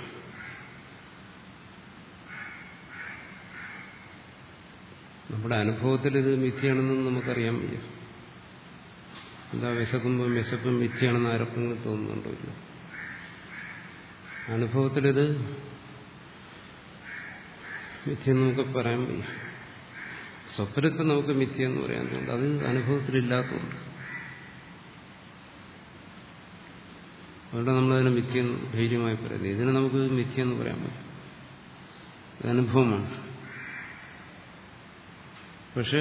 നമ്മുടെ അനുഭവത്തിൽ ഇത് മിഥ്യയാണെന്നും നമുക്കറിയാൻ വയ്യ. എന്താ വിശക്കുമ്പോൾ വിശപ്പും മിഥ്യയാണെന്ന് ആർക്കെങ്കിലും തോന്നുന്നുണ്ടോ? ഇല്ല. അനുഭവത്തിലിത് മിഥ്യെന്ന് നമുക്ക് പറയാൻ വയ്യ. സ്വപ്നത്തെ നമുക്ക് മിഥ്യെന്ന് പറയാനുണ്ട്, അത് അനുഭവത്തിലില്ലാത്തതുകൊണ്ട്. അതുകൊണ്ട് നമ്മളതിനെ മിഥ്യെന്ന് ധൈര്യമായി പറയുന്നത്. ഇതിനെ നമുക്ക് മിഥ്യെന്ന് പറയാൻ പറ്റും, ഇത് അനുഭവമാണ്. പക്ഷെ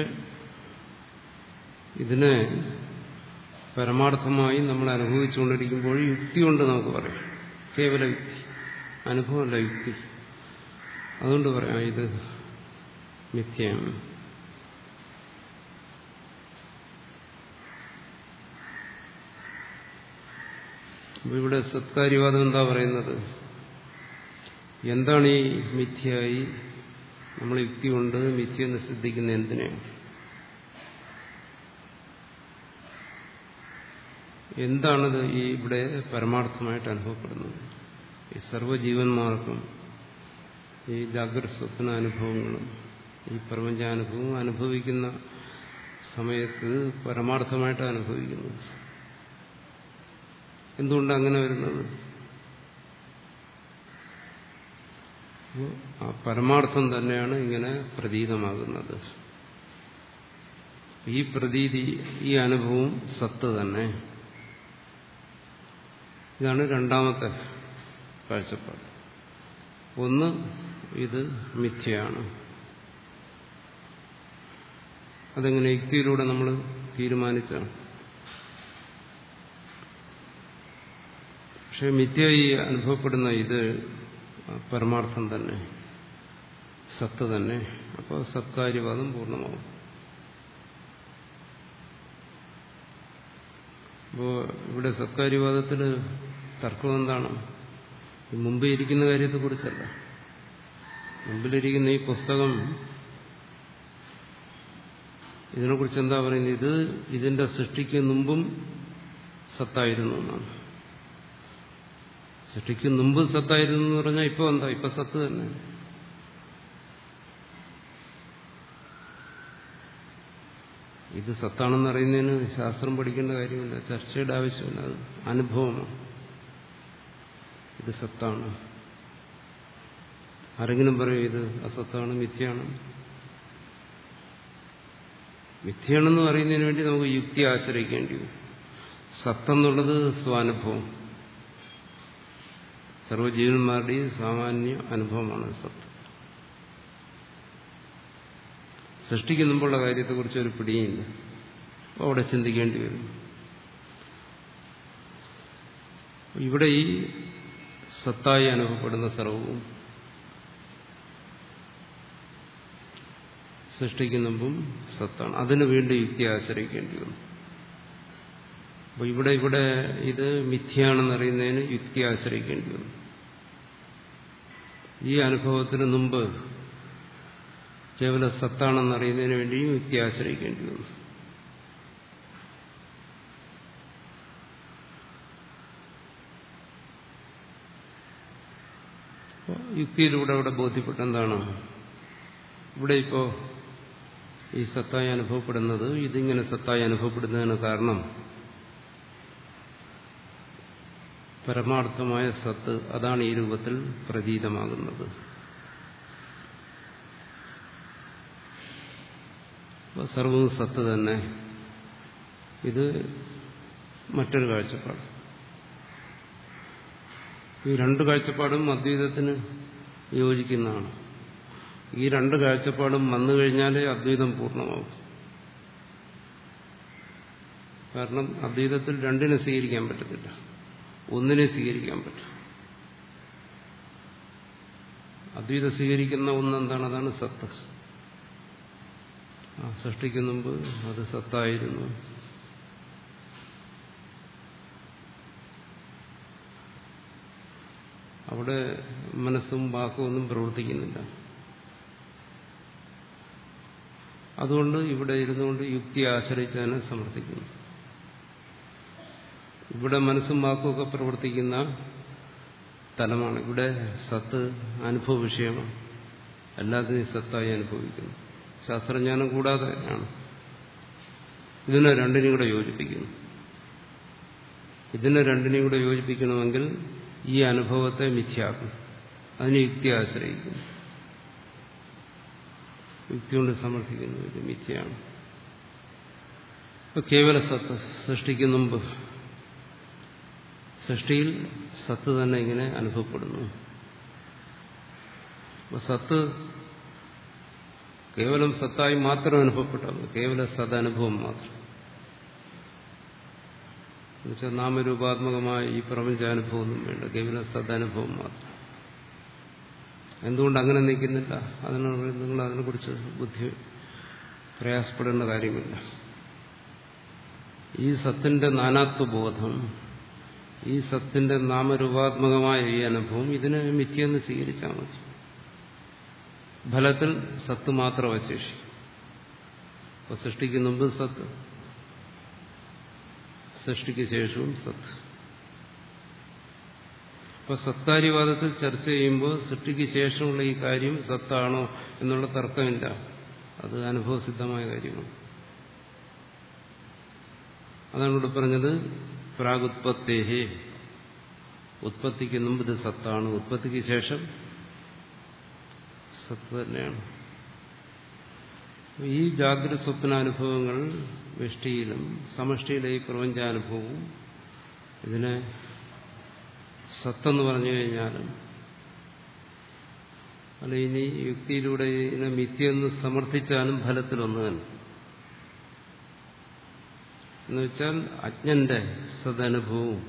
ഇതിനെ പരമാർത്ഥമായി നമ്മൾ അനുഭവിച്ചുകൊണ്ടിരിക്കുമ്പോൾ യുക്തി കൊണ്ട് നമുക്ക് പറയാം. കേവല യുക്തി, അനുഭവമല്ല, യുക്തി. അതുകൊണ്ട് പറയാം ഇത് മിഥ്യയാണ്. ഇവിടെ സത്കാര്യവാദം എന്താ പറയുന്നത്? എന്താണ് ഈ മിഥ്യയായി നമ്മൾ യുക്തി കൊണ്ട് മിഥ്യെന്ന് സിദ്ധിക്കുന്ന എന്തിനാണ്? എന്താണത് ഈ ഇവിടെ പരമാർത്ഥമായിട്ട് അനുഭവപ്പെടുന്നത്? ഈ സർവ്വജീവന്മാർക്കും ഈ ജാഗ്രത സ്വപ്ന അനുഭവങ്ങളും ഈ പ്രപഞ്ചാനുഭവവും അനുഭവിക്കുന്ന സമയത്ത് പരമാർത്ഥമായിട്ട് അനുഭവിക്കുന്നത്. എന്തുകൊണ്ടാണ് അങ്ങനെ വരുന്നത്? ആ പരമാർത്ഥം തന്നെയാണ് ഇങ്ങനെ പ്രതീതമാകുന്നത്. ഈ പ്രതീതി, ഈ അനുഭവം സത്ത് തന്നെ. ഇതാണ് രണ്ടാമത്തെ കാഴ്ചപ്പാട്. ഒന്ന്, ഇത് മിഥ്യയാണ്. അതെങ്ങനെ യുക്തിയിലൂടെ നമ്മൾ തീരുമാനിച്ചാണ്. പക്ഷെ മിഥ്യയായി അനുഭവപ്പെടുന്ന ഇത് പരമാർത്ഥം തന്നെ, സത്ത് തന്നെ. അപ്പോൾ സത്കാര്യവാദം പൂർണ്ണമാവും. അപ്പോൾ ഇവിടെ സത്കാര്യവാദത്തിൽ തർക്കം എന്താണ്? മുമ്പേ ഇരിക്കുന്ന കാര്യത്തെക്കുറിച്ചല്ല. മുമ്പിലിരിക്കുന്ന ഈ പുസ്തകം, ഇതിനെക്കുറിച്ച് എന്താ പറയുന്നത്? ഇത് ഇതിന്റെ സൃഷ്ടിക്ക് മുമ്പും സത്തായിരുന്നു എന്നാണ്. സൃഷ്ടിക്ക് മുമ്പ് സത്തായിരുന്നു എന്ന് പറഞ്ഞാൽ ഇപ്പൊ എന്താ? ഇപ്പൊ സത്ത് തന്നെ. ഇത് സത്താണെന്ന് അറിയുന്നതിന് ശാസ്ത്രം പഠിക്കേണ്ട കാര്യമില്ല, ചർച്ചയുടെ ആവശ്യമില്ല. അത് അനുഭവമാണ്. ഇത് സത്താണ്. ആരെങ്കിലും പറയും ഇത് അസത്താണ്, മിഥ്യയാണ്. മിഥ്യയാണെന്ന് അറിയുന്നതിന് വേണ്ടി നമുക്ക് യുക്തി ആശ്രയിക്കേണ്ടി വരും. സത്തെന്നുള്ളത് സ്വാനുഭവം, സർവ്വജീവന്മാരുടെയും സാമാന്യ അനുഭവമാണ് സത്ത്. സൃഷ്ടിക്ക് മുമ്പുള്ള കാര്യത്തെക്കുറിച്ച് ഒരു പിടിയില്ല. അപ്പോൾ അവിടെ ചിന്തിക്കേണ്ടി വരും. ഇവിടെ ഈ സത്തായി അനുഭവപ്പെടുന്ന സർവവും സൃഷ്ടിക്ക് മുമ്പും സത്താണ്. അതിന് വീണ്ടും യുക്തി ആശ്രയിക്കേണ്ടി വന്നു. അപ്പോൾ ഇവിടെ ഇവിടെ ഇത് മിഥ്യയാണെന്നറിയുന്നതിന് യുക്തി ആശ്രയിക്കേണ്ടി വന്നു. ഈ അനുഭവത്തിന് മുമ്പ് കേവല സത്താണെന്നറിയുന്നതിന് വേണ്ടിയും യുക്തി ആശ്രയിക്കേണ്ടി വന്നു. യുക്തിയിലൂടെ അവിടെ ബോധ്യപ്പെട്ടെന്താണ്? ഇവിടെ ഇപ്പോ ഈ സത്തായി അനുഭവപ്പെടുന്നത്, ഇതിങ്ങനെ സത്തായി അനുഭവപ്പെടുന്നതിന് കാരണം പരമാർത്ഥമായ സത്ത്, അതാണ് ഈ രൂപത്തിൽ പ്രതീതമാകുന്നത്. സർവവും സത്ത് തന്നെ. ഇത് മറ്റൊരു കാഴ്ചപ്പാട്. ഈ രണ്ട് കാഴ്ചപ്പാടും അദ്വൈതത്തിന് യോജിക്കുന്നതാണ്. ഈ രണ്ട് കാഴ്ചപ്പാടും വന്നു കഴിഞ്ഞാലേ അദ്വൈതം പൂർണ്ണമാവും. കാരണം അദ്വൈതത്തിൽ രണ്ടിനെ സ്വീകരിക്കാൻ പറ്റത്തില്ല, ഒന്നിനെ സ്വീകരിക്കാൻ പറ്റും. അദ്വൈതം സ്വീകരിക്കുന്ന ഒന്നെന്താണ്? അതാണ് സത്ത്. ആ സൃഷ്ടിക്ക് മുമ്പ് അത് സത്തായിരുന്നു. അവിടെ മനസ്സും വാക്കും ഒന്നും പ്രവർത്തിക്കുന്നില്ല. അതുകൊണ്ട് ഇവിടെ ഇരുന്നുകൊണ്ട് യുക്തിയെ ആശ്രയിച്ചാണ് സമർത്ഥിക്കുന്നു. ഇവിടെ മനസ്സും വാക്കും ഒക്കെ പ്രവർത്തിക്കുന്ന തലമാണ്. ഇവിടെ സത്ത് അനുഭവ വിഷയമാണ്. എല്ലാത്തിനും സത്തായി അനുഭവിക്കുന്നു. ശാസ്ത്രജ്ഞാനം കൂടാതെ ആണ്. ഇതിനെ രണ്ടിനെയും കൂടെ യോജിപ്പിക്കുന്നു. ഇതിനെ രണ്ടിനെയും കൂടെ യോജിപ്പിക്കണമെങ്കിൽ ഈ അനുഭവത്തെ മിഥ്യാക്കും. അതിനെ യുക്തി ആശ്രയിക്കുന്നു. യുക്തി കൊണ്ട് സമർത്ഥിക്കുന്നു ഇത് മിഥ്യയാണ്. ഇപ്പൊ കേവല സത്ത് സൃഷ്ടിക്ക് മുമ്പ്, സൃഷ്ടിയിൽ സത്ത് തന്നെ ഇങ്ങനെ അനുഭവപ്പെടുന്നു. അപ്പൊ സത്ത് കേവലം സത്തായി മാത്രം അനുഭവപ്പെട്ടാൽ കേവല സദനുഭവം മാത്രം. എന്നുവെച്ചാൽ നാമരൂപാത്മകമായ ഈ പ്രപഞ്ചാനുഭവമൊന്നും വേണ്ട, കേവല സദനുഭവം മാത്രം. എന്തുകൊണ്ട് അങ്ങനെ നിൽക്കുന്നില്ല? അതിനുള്ള നിങ്ങൾ അതിനെക്കുറിച്ച് ബുദ്ധി പ്രയാസപ്പെടേണ്ട കാര്യമില്ല. ഈ സത്തിന്റെ നാനാത്വബോധം, ഈ സത്തിന്റെ നാമരൂപാത്മകമായ ഈ അനുഭവം, ഇതിനെ മിഥ്യയെന്ന് സ്വീകരിച്ചാൽ മതി. ഫലത്തിൽ സത്ത് മാത്രം അവശേഷിക്കും. അപ്പൊ സൃഷ്ടിക്ക് മുമ്പ് സത്ത്, സൃഷ്ടിക്ക് ശേഷവും സത്ത്. അപ്പൊ സത്താരിവാദത്തിൽ ചർച്ച ചെയ്യുമ്പോൾ സൃഷ്ടിക്ക് ശേഷമുള്ള ഈ കാര്യം സത്താണോ എന്നുള്ള തർക്കമില്ല. അത് അനുഭവസിദ്ധമായ കാര്യമാണ്. അതാണ് ഇവിടെ പറഞ്ഞത്, പ്രാഗുത്പത്തേഹേ, ഉത്പത്തിക്ക് മുമ്പ് ഇത് സത്താണ്, ഉത്പത്തിക്ക് ശേഷം സത്ത് തന്നെയാണ്. ഈ ജാഗ്രത സ്വപ്നാനുഭവങ്ങൾ വ്യഷ്ടിയിലും സമഷ്ടിയിലെ ഈ പ്രപഞ്ചാനുഭവവും ഇതിനെ സത്തെന്ന് പറഞ്ഞു കഴിഞ്ഞാലും, അല്ല ഇനി യുക്തിയിലൂടെ ഇതിനെ മിഥ്യയെന്ന് സമർത്ഥിച്ചാലും ഫലത്തിലൊന്നു തന്നെ. എന്നുവെച്ചാൽ അജ്ഞന്റെ സദനുഭവവും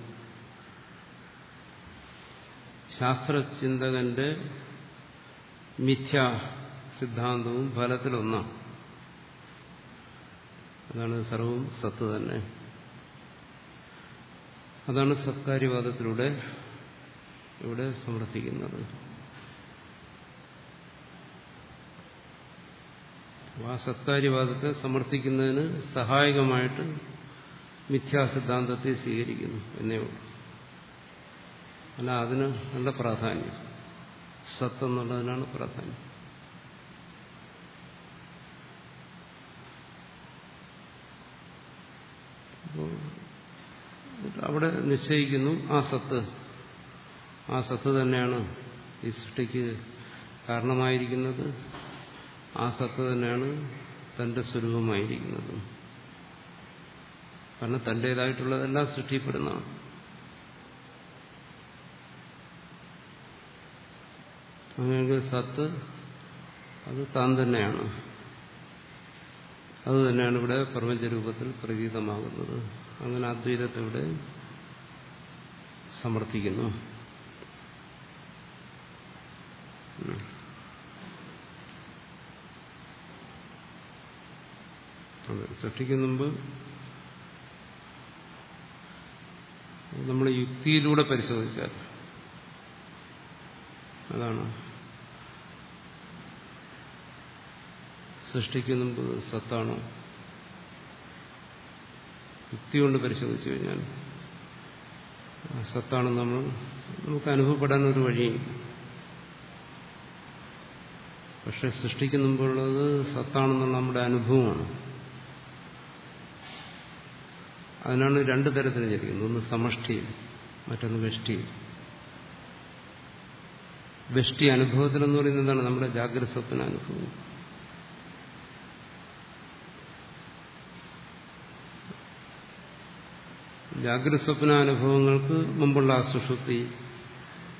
ശാസ്ത്രചിന്തകന്റെ മിഥ്യാ സിദ്ധാന്തവും ഫലത്തിലൊന്നാണ്. അതാണ് സർവവും സത്ത് തന്നെ. അതാണ് സത്കാര്യവാദത്തിലൂടെ ഇവിടെ സമർത്ഥിക്കുന്നത്. ആ സത്കാര്യവാദത്തെ സമർത്ഥിക്കുന്നതിന് സഹായകമായിട്ട് മിഥ്യാസിദ്ധാന്തത്തെ സ്വീകരിക്കുന്നു എന്നേ ഉള്ളൂ. അല്ല അതിന് നല്ല പ്രാധാന്യം, സത്ത് എന്നുള്ളതിനാണ് പ്രാധാന്യം. അപ്പോൾ അവിടെ നിശ്ചയിക്കുന്നു ആ സത്ത്, ആ സത്ത് തന്നെയാണ് ഈ സൃഷ്ടിക്ക് കാരണമായിരിക്കുന്നത്, ആ സത്ത് തന്നെയാണ് തന്റെ സ്വരൂപമായിരിക്കുന്നത്. കാരണം തന്റേതായിട്ടുള്ളതെല്ലാം സൃഷ്ടിപ്പെടുന്നതാണ്. അങ്ങനെയെങ്കിൽ സത്ത് അത് താൻ തന്നെയാണ്. അത് തന്നെയാണ് ഇവിടെ പ്രപഞ്ചരൂപത്തിൽ പ്രതീതമാകുന്നത്. അങ്ങനെ അദ്വൈതത്തെ ഇവിടെ സമർത്ഥിക്കുന്നു. അതെ, സൃഷ്ടിക്കുന്ന മുമ്പ് നമ്മൾ യുക്തിയിലൂടെ പരിശോധിച്ചാൽ അതാണ് സൃഷ്ടിക്കുന്ന മുമ്പ് സത്താണോ, യുക്തി കൊണ്ട് പരിശോധിച്ചു കഴിഞ്ഞാൽ സത്താണെന്ന് നമ്മൾ നമുക്ക് അനുഭവപ്പെടാൻ ഒരു വഴിയില്ല. പക്ഷെ സൃഷ്ടിക്കുന്ന മുമ്പുള്ളത് സത്താണെന്നുള്ള നമ്മുടെ അനുഭവമാണ്. അതിനാണ് രണ്ടു തരത്തിൽ ചിരിക്കുന്നത്. ഒന്ന് സമഷ്ടിയിൽ, മറ്റൊന്ന് വെഷ്ടിയിൽ. വെഷ്ടി അനുഭവത്തിലെന്ന് പറയുന്നത് എന്താണ്? നമ്മുടെ ജാഗ്രത സ്വപ്ന അനുഭവം. ജാഗ്രത സ്വപ്ന അനുഭവങ്ങൾക്ക് മുമ്പുള്ള ആ സുഷുപ്തി,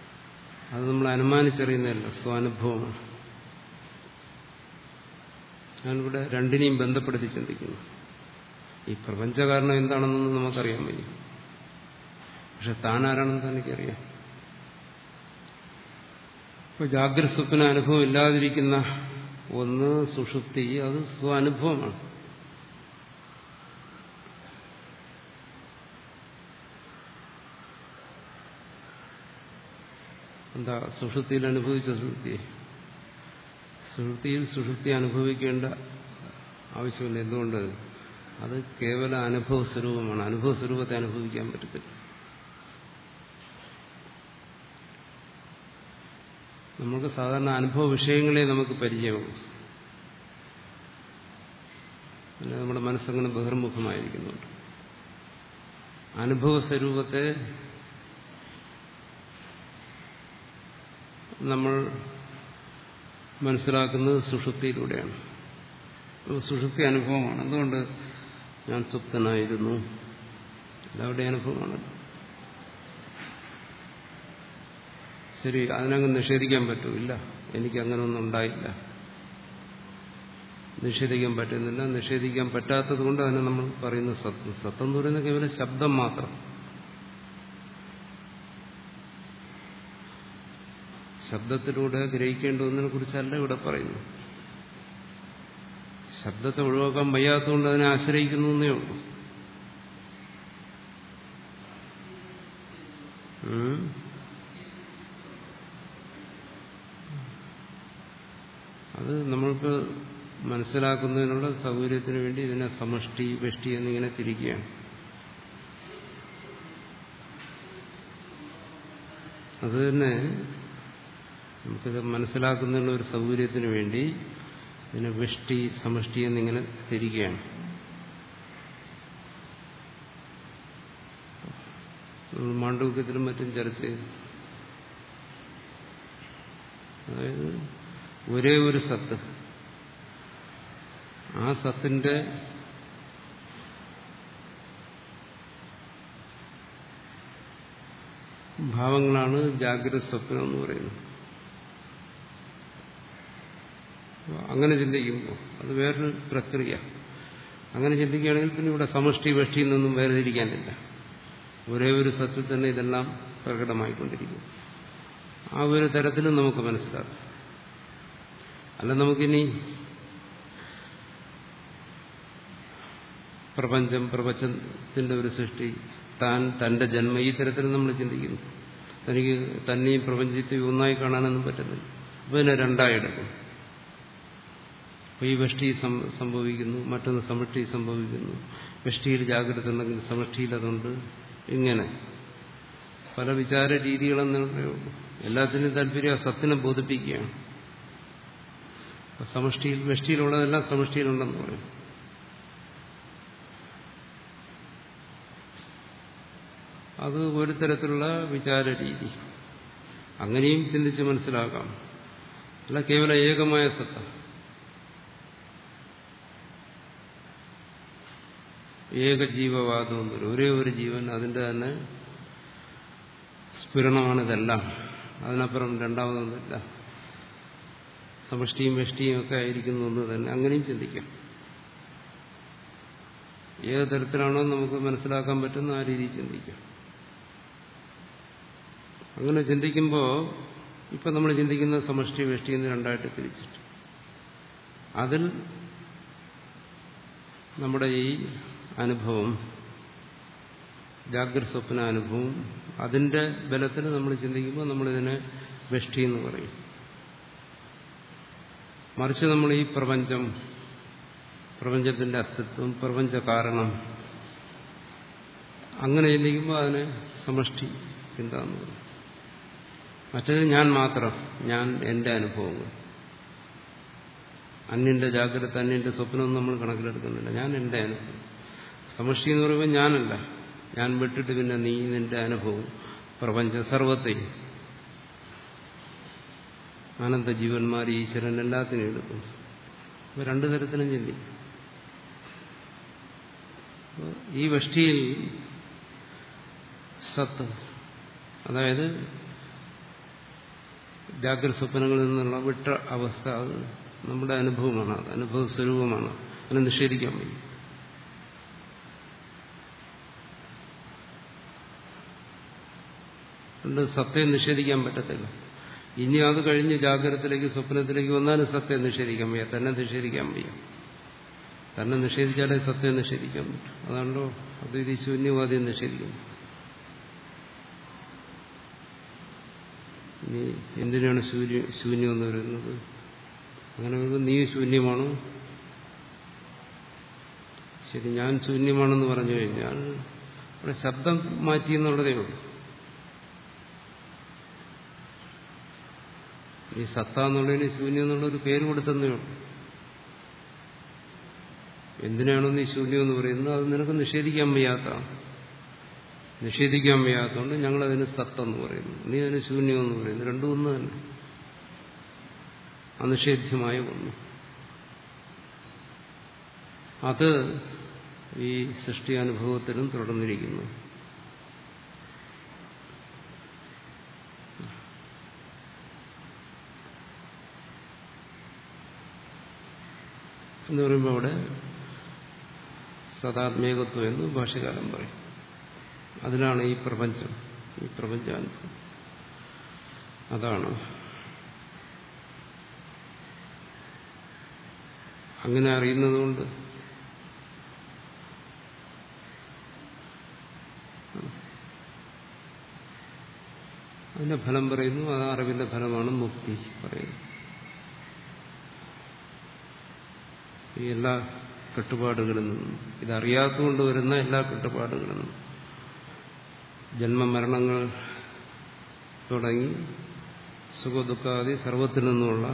അത് നമ്മൾ അനുമാനിച്ചറിയുന്നതല്ല, സ്വാനുഭവമാണ്. ഞാനിവിടെ രണ്ടിനെയും ബന്ധപ്പെടുത്തി ചിന്തിക്കുന്നു. ഈ പ്രപഞ്ചകാരണം എന്താണെന്നൊന്നും നമുക്കറിയാൻ വയ്യ, പക്ഷെ താൻ ആരാണെന്ന് തനിക്കറിയാം. ഇപ്പൊ ജാഗ്രത സ്വപ്ന അനുഭവം ഇല്ലാതിരിക്കുന്ന ഒന്ന് സുഷുപ്തി, അത് സ്വാനുഭവമാണ്. എന്താ സുഷുപ്തിയിൽ അനുഭവിച്ച സുഷുപ്തിയെ സുഷുപ്തിയിൽ സുഷുപ്തി അനുഭവിക്കേണ്ട ആവശ്യമില്ല. എന്തുകൊണ്ട്? അത് കേവല അനുഭവ സ്വരൂപമാണ്. അനുഭവ സ്വരൂപത്തെ അനുഭവിക്കാൻ പറ്റത്തില്ല. നമുക്ക് സാധാരണ അനുഭവ വിഷയങ്ങളെ നമുക്ക് പരിചയമാകും. പിന്നെ നമ്മുടെ മനസ്സങ്ങനെ ബഹിർമുഖമായിരിക്കുന്നുണ്ട്. അനുഭവ സ്വരൂപത്തെ നമ്മൾ മനസ്സിലാക്കുന്നത് സുഷുപ്തിയിലൂടെയാണ്. സുഷുപ്തി അനുഭവമാണ്. എന്തുകൊണ്ട്? ഞാൻ സുപ്തനായിരുന്നു, അതവിടെ അനുഭവമാണ്. ശരി, അതിനങ്ങ് നിഷേധിക്കാൻ പറ്റൂല്ല. എനിക്കങ്ങനൊന്നും ഉണ്ടായില്ല, നിഷേധിക്കാൻ പറ്റുന്നില്ല. നിഷേധിക്കാൻ പറ്റാത്തത് കൊണ്ട് അതിനെ നമ്മൾ പറയുന്ന സത്യം. സത്യം എന്ന് പറയുന്നത് കേവലം ശബ്ദം മാത്രം. ശബ്ദത്തിലൂടെ ഗ്രഹിക്കേണ്ടതിനെ കുറിച്ചല്ല ഇവിടെ പറയുന്നു. ശബ്ദത്തെ ഒഴിവാക്കാൻ വയ്യാത്തതുകൊണ്ട് അതിനെ ആശ്രയിക്കുന്നു എന്നേ ഉള്ളൂ. അത് നമ്മൾക്ക് മനസ്സിലാക്കുന്നതിനുള്ള സൗകര്യത്തിന് വേണ്ടി ഇതിനെ സമഷ്ടി വെഷ്ടി എന്നിങ്ങനെ തിരിക്കുകയാണ്. അത് തന്നെ നമുക്കിത് മനസ്സിലാക്കുന്നതിനുള്ള ഒരു സൗകര്യത്തിന് വേണ്ടി ഇതിനെ വെഷ്ടി സമഷ്ടി എന്നിങ്ങനെ തിരിക്കുകയാണ്. നമ്മൾ മാണ്ഡവ്യത്തിലും മറ്റും ചർച്ച ചെയ്തു. അതായത് ഒരേ ഒരു സത്ത്, ആ സത്തിന്റെ ഭാവങ്ങളാണ് ജാഗ്രത സ്വപ്നം എന്ന് പറയുന്നത്. അങ്ങനെ ചിന്തിക്കുമ്പോൾ അത് വേറൊരു പ്രക്രിയ. അങ്ങനെ ചിന്തിക്കുകയാണെങ്കിൽ പിന്നെ ഇവിടെ സമഷ്ടി വെഷ്ടിയിൽ നിന്നും വേർതിരിക്കാനില്ല. ഒരേ ഒരു സത്തിൽ തന്നെ ഇതെല്ലാം പ്രകടമായിക്കൊണ്ടിരിക്കും. ആ ഒരു തരത്തിലും നമുക്ക് മനസ്സിലാക്കാം. അല്ല നമുക്കിനി പ്രപഞ്ചം, പ്രപഞ്ചത്തിന്റെ ഒരു സൃഷ്ടി, താൻ, തന്റെ ജന്മം, ഈ തരത്തിൽ നമ്മൾ ചിന്തിക്കുന്നു. തനിക്ക് തന്നെയും പ്രപഞ്ചത്തെയും ഒന്നായി കാണാനൊന്നും പറ്റുന്നില്ല. അപ്പൊ ഇതിനെ രണ്ടായി എടുക്കും. അപ്പൊ ഈ വെഷ്ടി സംഭവിക്കുന്നു, മറ്റൊന്ന് സമഷ്ടി സംഭവിക്കുന്നു. വെഷ്ടിയിൽ ജാഗ്രത ഉണ്ടെങ്കിൽ സമഷ്ടിയിൽ അതുണ്ട്. ഇങ്ങനെ പല വിചാര രീതികളെന്നേ ഉള്ളൂ. എല്ലാത്തിനും താല്പര്യം ആ സത്തിനെ ബോധിപ്പിക്കുകയാണ്. സമഷ്ടിയിൽ വെഷ്ടിയിലുള്ളതെല്ലാം സമഷ്ടിയിലുണ്ടെന്ന് പറയും. അത് ഒരു തരത്തിലുള്ള വിചാര രീതി. അങ്ങനെയും ചിന്തിച്ച് മനസ്സിലാക്കാം. അല്ല കേവല ഏകമായ സത്ത, ഏകജീവവാദം എന്ന് പറയും. ഒരേ ഒരു ജീവൻ, അതിന്റെ തന്നെ സ്ഫുരണമാണിതെല്ലാം. അതിനപ്പുറം രണ്ടാമതൊന്നുമില്ല. സമഷ്ടിയും വെഷ്ടിയും ഒക്കെ ആയിരിക്കുന്നു എന്ന് തന്നെ അങ്ങനെയും ചിന്തിക്കാം. ഏത് തരത്തിലാണോ നമുക്ക് മനസ്സിലാക്കാൻ പറ്റുന്ന ആ രീതിയിൽ ചിന്തിക്കാം. അങ്ങനെ ചിന്തിക്കുമ്പോൾ ഇപ്പൊ നമ്മൾ ചിന്തിക്കുന്ന സമഷ്ടി വെഷ്ടി എന്ന് രണ്ടായിട്ട് തിരിച്ചിട്ട്, അതിൽ നമ്മുടെ ഈ അനുഭവം, ജാഗ്രത സ്വപ്ന അനുഭവം, അതിന്റെ ബലത്തിൽ നമ്മൾ ചിന്തിക്കുമ്പോൾ നമ്മളിതിനെ വെഷ്ടി എന്ന് പറയും. മറിച്ച് നമ്മൾ ഈ പ്രപഞ്ചം, പ്രപഞ്ചത്തിന്റെ അസ്തിത്വം, പ്രപഞ്ച കാരണം, അങ്ങനെ ചിന്തിക്കുമ്പോൾ അതിനെ സമഷ്ടി ചിന്ത എന്ന് പറയും. മറ്റേത് ഞാൻ മാത്രം, ഞാൻ എന്റെ അനുഭവങ്ങൾ, അന്യന്റെ ജാഗ്രത, അന്യന്റെ സ്വപ്നമൊന്നും നമ്മൾ കണക്കിലെടുക്കുന്നില്ല. ഞാൻ എന്റെ അനുഭവം. സമഷ്ടി എന്ന് പറയുമ്പോൾ ഞാനല്ല, ഞാൻ വിട്ടിട്ട് പിന്നെ നീ, നിന്റെ അനുഭവം, പ്രപഞ്ച സർവത്തെയും, ആനന്ദ ജീവന്മാർ, ഈശ്വരൻ, എല്ലാത്തിനും എടുക്കും. അപ്പൊ രണ്ടു തരത്തിലും ചിന്തിക്കും. ഈ വെഷ്ടിയിൽ സത്ത്, അതായത് ജാഗ്രത സ്വപ്നങ്ങളിൽ നിന്നുള്ള വിട്ട അവസ്ഥ അത് നമ്മുടെ അനുഭവമാണ്, അത് അനുഭവ സ്വരൂപമാണ്. അതിനെ നിഷേധിക്കാൻ വയ്യ. അതുകൊണ്ട് സത്യം നിഷേധിക്കാൻ പറ്റത്തില്ല. ഇനി അത് കഴിഞ്ഞ് ജാഗ്രതത്തിലേക്ക് സ്വപ്നത്തിലേക്ക് വന്നാലും സത്യം നിഷേധിക്കാൻ വയ്യ, തന്നെ നിഷേധിക്കാൻ വയ്യ. തന്നെ നിഷേധിച്ചാലേ സത്യം നിഷേധിക്കാൻ പറ്റും. അതാണല്ലോ അദ്വൈതി ശൂന്യവാദിയെ നിഷേധിക്കുന്നത്. ഇനി എന്തിനാണ് ശൂന്യ ശൂന്യം എന്ന് പറയുന്നത്? അങ്ങനെ വരുമ്പോൾ നീ ശൂന്യമാണോ? ശരി, ഞാൻ ശൂന്യമാണെന്ന് പറഞ്ഞു കഴിഞ്ഞാൽ അവിടെ ശബ്ദം മാറ്റി എന്നുള്ളതേ ഉള്ളൂ. ഈ സത്ത എന്നുള്ളതിന് ശൂന്യം എന്നുള്ളൊരു പേര് കൊടുത്തന്നേ ഉള്ളൂ. എന്തിനാണോ നീ ശൂന്യം എന്ന് പറയുന്നത്? അത് നിനക്ക് നിഷേധിക്കാൻ വയ്യാത്തതാണ്. നിഷേധിക്കാൻ വയ്യാത്തതുകൊണ്ട് ഞങ്ങളതിന് സത്തെന്ന് പറയുന്നു, നീ അതിന് ശൂന്യം എന്ന് പറയുന്നു. രണ്ടും ഒന്ന് തന്നെ, അനിഷേധ്യമായ ഒന്ന്. അത് ഈ സൃഷ്ടി അനുഭവത്തിലും തുടർന്നിരിക്കുന്നു. എന്ന് പറയുമ്പോൾ അവിടെ സദാത്മേകത്വം എന്ന് ഭാഷ്യകാരൻ പറയും. അതിലാണ് ഈ പ്രപഞ്ചം, ഈ പ്രപഞ്ചാനുഭവം. അതാണ് അങ്ങനെ അറിയുന്നതുകൊണ്ട് അതിന്റെ ഫലം പറയുന്നു. ആ അറിവിന്റെ ഫലമാണ് മുക്തി പറയുന്നു. ഈ എല്ലാ കെട്ടുപാടുകളിൽ നിന്നും, ഇതറിയാത്തതുകൊണ്ട് വരുന്ന എല്ലാ കെട്ടുപാടുകളിൽ നിന്നും, ജന്മമരണങ്ങൾ തുടങ്ങി സുഖദുഃഖാദി സർവത്തിൽ നിന്നുമുള്ള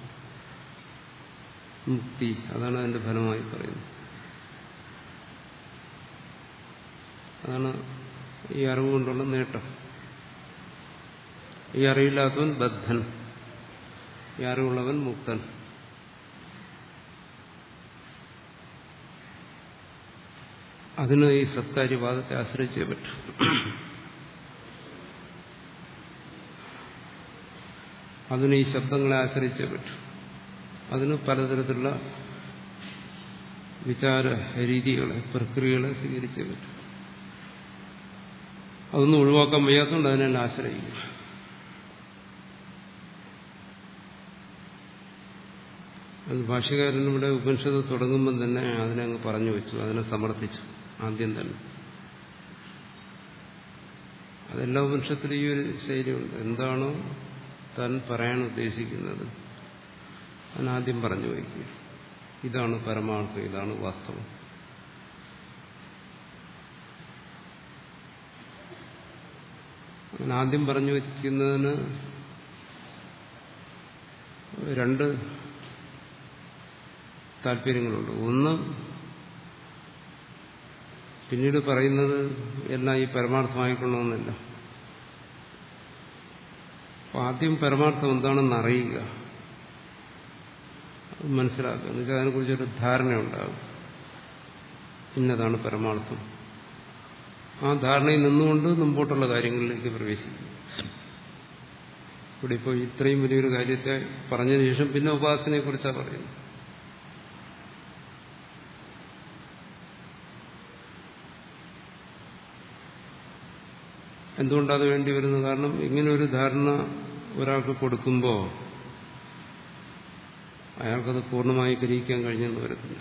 മുക്തി, അതാണ് അതിന്റെ ഫലമായി പറയുന്നത്. അതാണ് ഈ അറിവ് കൊണ്ടുള്ള നേട്ടം. ഈ അറിവില്ലാത്തവൻ ബദ്ധൻ, ഈ അറിവുള്ളവൻ മുക്തൻ. അതിന് ഈ സത്കാര്യവാദത്തെ ആശ്രയിച്ചേ പറ്റും. അതിന് ഈ ശബ്ദങ്ങളെ ആശ്രയിച്ചേ പറ്റും. അതിന് പലതരത്തിലുള്ള വിചാര രീതികളെ, പ്രക്രിയകളെ സ്വീകരിച്ചേ പറ്റും. അതൊന്നും ഒഴിവാക്കാൻ വയ്യാത്തതുകൊണ്ട് അതിനെ ആശ്രയിക്കും. അത് ഭാഷ്യകാരനിവിടെ ഉപനിഷത്ത് തുടങ്ങുമ്പം തന്നെ അതിനെ അങ്ങ് പറഞ്ഞു വെച്ചു, അതിനെ സമർത്ഥിച്ചു ആദ്യം തന്നെ. അതെല്ലാ ഉപനിഷത്തിലും ഈ ഒരു ശൈലിയുണ്ട്. എന്താണോ താൻ പറയാൻ ഉദ്ദേശിക്കുന്നത് അതിനാദ്യം പറഞ്ഞു വയ്ക്കുക. ഇതാണ് പരമാർത്ഥം, ഇതാണ് വാസ്തവം. അങ്ങനെ ആദ്യം പറഞ്ഞു വയ്ക്കുന്നതിന് രണ്ട് താല്പര്യങ്ങളുണ്ട്. ഒന്ന്, പിന്നീട് പറയുന്നത് എല്ലാം ഈ പരമാർത്ഥമായിക്കൊള്ളണമെന്നില്ല. അപ്പോൾ ആദ്യം പരമാർത്ഥം എന്താണെന്ന് അറിയുക, മനസ്സിലാക്കുക. എന്നുവെച്ചാൽ അതിനെക്കുറിച്ചൊരു ധാരണയുണ്ടാകും, ഇന്നതാണ് പരമാർത്ഥം. ആ ധാരണയിൽ നിന്നുകൊണ്ട് മുമ്പോട്ടുള്ള കാര്യങ്ങളിലേക്ക് പ്രവേശിക്കും. ഇവിടെ ഇപ്പോൾ ഇത്രയും വലിയൊരു കാര്യത്തെ പറഞ്ഞതിന് ശേഷം പിന്നെ ഉപാസനയെക്കുറിച്ചാണ് പറയുന്നത്. എന്തുകൊണ്ടത് വേണ്ടി വരുന്നു? കാരണം ഇങ്ങനൊരു ധാരണ ഒരാൾക്ക് കൊടുക്കുമ്പോൾ അയാൾക്കത് പൂർണ്ണമായി ഗ്രഹിക്കാൻ കഴിഞ്ഞെന്ന് വരത്തില്ല.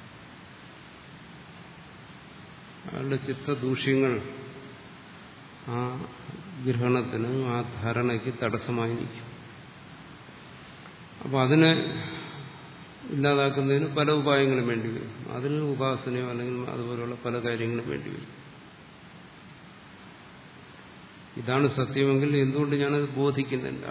അയാളുടെ ചിത്തദൂഷ്യങ്ങൾ ആ ഗ്രഹണത്തിന്, ആ ധാരണയ്ക്ക് തടസ്സമായി നിൽക്കും. അപ്പോൾ അതിനെ ഇല്ലാതാക്കുന്നതിന് പല ഉപായങ്ങളും വേണ്ടി വരും. അതിന് ഉപാസനയോ അല്ലെങ്കിൽ അതുപോലെയുള്ള പല കാര്യങ്ങളും വേണ്ടി വരും. ഇതാണ് സത്യമെങ്കിൽ എന്തുകൊണ്ട് ഞാനത് ബോധിക്കുന്നില്ല?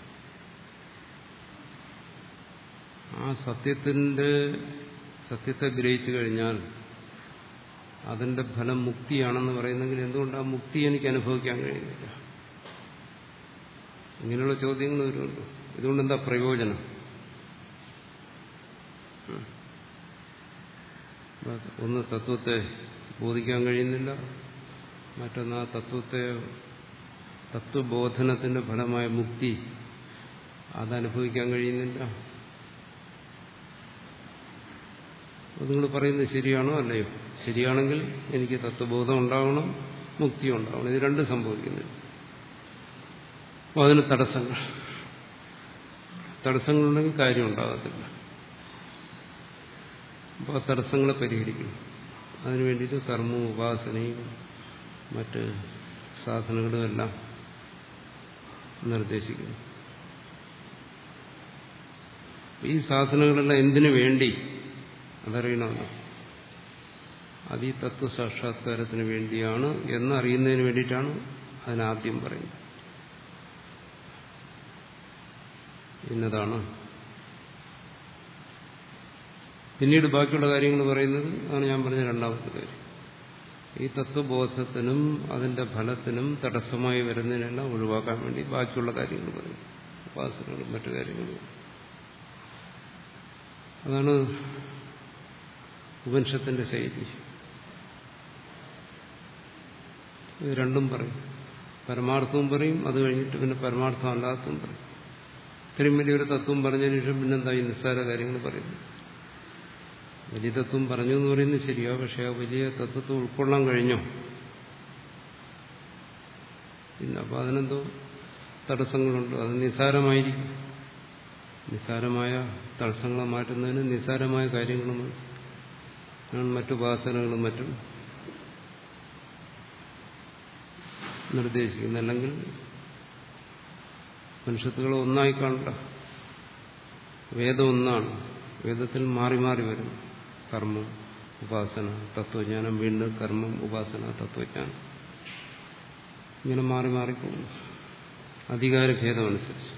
ആ സത്യത്തിന്റെ സത്യത്തെ ഗ്രഹിച്ചു കഴിഞ്ഞാൽ അതിന്റെ ഫലം മുക്തിയാണെന്ന് പറയുന്നെങ്കിൽ എന്തുകൊണ്ട് ആ മുക്തി എനിക്ക് അനുഭവിക്കാൻ കഴിയുന്നില്ല? ഇങ്ങനെയുള്ള ചോദ്യങ്ങൾ വരുമല്ലോ. ഇതുകൊണ്ട് എന്താ പ്രയോജനം? ഒന്ന്, തത്വത്തെ ബോധിക്കാൻ കഴിയുന്നില്ല. മറ്റൊന്ന്, ആ തത്വത്തെ തത്വബോധനത്തിന്റെ ഫലമായ മുക്തി അതനുഭവിക്കാൻ കഴിയുന്നില്ല. അത് നിങ്ങൾ പറയുന്നത് ശരിയാണോ അല്ലയോ? ശരിയാണെങ്കിൽ എനിക്ക് തത്വബോധം ഉണ്ടാവണം, മുക്തി ഉണ്ടാവണം. ഇത് രണ്ടും സംഭവിക്കുന്നില്ല. അപ്പോൾ അതിന് തടസ്സങ്ങൾ തടസ്സങ്ങളുണ്ടെങ്കിൽ കാര്യം ഉണ്ടാകത്തില്ല. അപ്പോൾ ആ തടസ്സങ്ങളെ പരിഹരിക്കണം. അതിനു വേണ്ടിയിട്ട് കർമ്മവും ഉപാസനയും മറ്റ് സാധനങ്ങളും എല്ലാം നിർദ്ദേശിക്കുന്നു. ഈ സാധനങ്ങളെല്ലാം എന്തിനു വേണ്ടി അതറിയണമല്ലോ. അത് ഈ തത്വസാക്ഷാത്കാരത്തിന് വേണ്ടിയാണ് എന്നറിയുന്നതിന് വേണ്ടിയിട്ടാണ് അതിനാദ്യം പറയുന്നത്. ഇന്നതാണ്. പിന്നീട് ബാക്കിയുള്ള കാര്യങ്ങൾ പറയുന്നത് അതാണ് ഞാൻ പറഞ്ഞ രണ്ടാമത്തെ കാര്യം. ഈ തത്വബോധത്തിനും അതിന്റെ ഫലത്തിനും തടസ്സമായി വരുന്നതിനെല്ലാം ഒഴിവാക്കാൻ വേണ്ടി ബാക്കിയുള്ള കാര്യങ്ങൾ പറയും. ഉപാസനകളും മറ്റു കാര്യങ്ങളും. അതാണ് ഉപനിഷത്തിന്റെ ശൈലി. ഇത് രണ്ടും പറയും. പരമാർത്ഥവും പറയും, അത് കഴിഞ്ഞിട്ട് പിന്നെ പരമാർത്ഥം അല്ലാത്തതും പറയും. ഇത്രയും വലിയൊരു തത്വം പറഞ്ഞതിന് ശേഷം പിന്നെന്താ ഈ നിസ്സാര കാര്യങ്ങൾ പറയുന്നു? വലിയ തത്വം പറഞ്ഞു എന്ന് പറയുന്നത് ശരിയാ, പക്ഷെ ആ വലിയ തത്വത്തെ ഉൾക്കൊള്ളാൻ കഴിഞ്ഞോ? ഇല്ല. അപ്പൊ അതിനെന്തോ തടസ്സങ്ങളുണ്ട്. അത് നിസ്സാരമായിരിക്കും. നിസ്സാരമായ തടസ്സങ്ങളെ മാറ്റുന്നതിന് നിസ്സാരമായ കാര്യങ്ങളും മറ്റുപാസനകളും മറ്റും നിർദ്ദേശിക്കുന്നു. അല്ലെങ്കിൽ മനുഷ്യത്തുകളെ ഒന്നായി കാണണ്ട. വേദം ഒന്നാണ്. വേദത്തിൽ മാറി മാറി വരും. കർമ്മം, ഉപാസന, തത്വജ്ഞാനം, വീണ്ടും കർമ്മം, ഉപാസന, തത്വജ്ഞാനം, ഇങ്ങനെ മാറി മാറിപ്പോകും അധികാരഭേദമനുസരിച്ച്.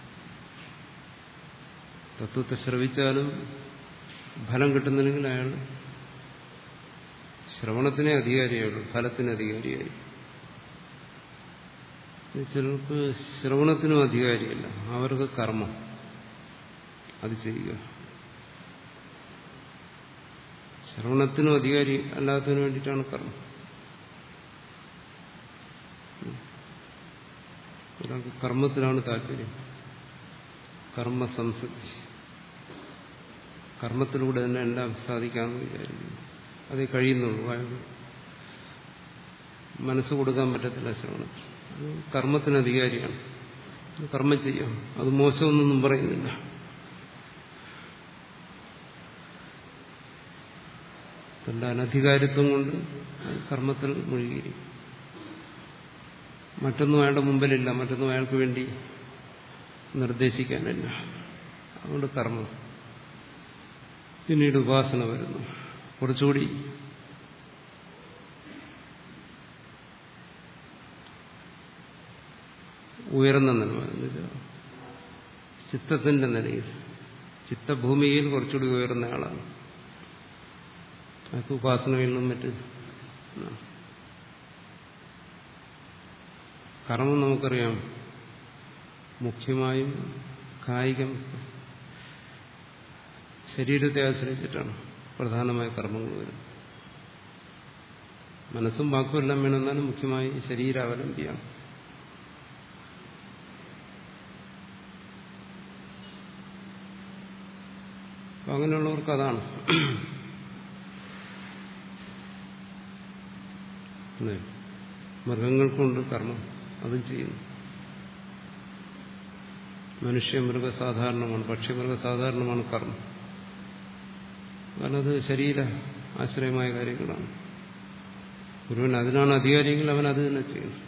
തത്വത്തെ ശ്രവിച്ചാലും ഫലം കിട്ടുന്നില്ലെങ്കിൽ അയാൾ ശ്രവണത്തിനെ അധികാരിയായുള്ളൂ, ഫലത്തിന് അധികാരിയായി. ചിലർക്ക് ശ്രവണത്തിനും അധികാരിയല്ല, അവർക്ക് കർമ്മം അത് ചെയ്യുക. ശ്രവണത്തിനും അധികാരി അല്ലാത്തതിനു വേണ്ടിയിട്ടാണ് കർമ്മം. ഒരാൾക്ക് കർമ്മത്തിലാണ് താല്പര്യം, കർമ്മസംസിദ്ധി, കർമ്മത്തിലൂടെ തന്നെ എല്ലാം സാധിക്കാമെന്ന് വിചാരിക്കുന്നു. അതേ കഴിയുന്നുള്ളൂ. അയാൾ മനസ്സ് കൊടുക്കാൻ പറ്റത്തില്ല ശ്രവണത്തിൽ. കർമ്മത്തിന് അധികാരിയാണ്, കർമ്മം ചെയ്യാം. അത് മോശമൊന്നും പറയുന്നില്ല. തന്റെ അനധികാരിത്വം കൊണ്ട് കർമ്മത്തിൽ മുഴുകിയിരിക്കും. മറ്റൊന്നും അയാളുടെ മുമ്പിലില്ല, മറ്റൊന്നും അയാൾക്ക് വേണ്ടി നിർദ്ദേശിക്കാനില്ല. അതുകൊണ്ട് കർമ്മം. പിന്നീട് ഉപാസന വരുന്നു. കുറച്ചുകൂടി ഉയർന്ന നിലവാരം എന്ന് വെച്ചാൽ ചിത്തത്തിന്റെ നിലയിൽ, ചിത്തഭൂമിയിൽ കുറച്ചുകൂടി ഉയർന്ന ആളാണ്. അത് ഉപാസനകളിലും മറ്റ് കർമ്മം നമുക്കറിയാം മുഖ്യമായും കായികം ശരീരത്തെ ആശ്രയിച്ചിട്ടാണ് പ്രധാനമായ കർമ്മങ്ങൾ വരുന്നത്. മനസ്സും വാക്കും എല്ലാം വേണമെന്നാലും മുഖ്യമായി ശരീരാവലംബിയാണ്. അപ്പം അങ്ങനെയുള്ളവർക്ക് അതാണ്. മൃഗങ്ങൾക്കുണ്ട് കർമ്മം, അതും ചെയ്യുന്നു. മനുഷ്യ മൃഗ സാധാരണമാണ്, പക്ഷിമൃഗ സാധാരണമാണ് കർമ്മം. കാരണം അത് ശരീര ആശ്രയമായ കാര്യങ്ങളാണ്. ഒരുവൻ അതിനാണ് അധികാരിയെങ്കിൽ അവൻ അത് തന്നെ ചെയ്യുന്നു.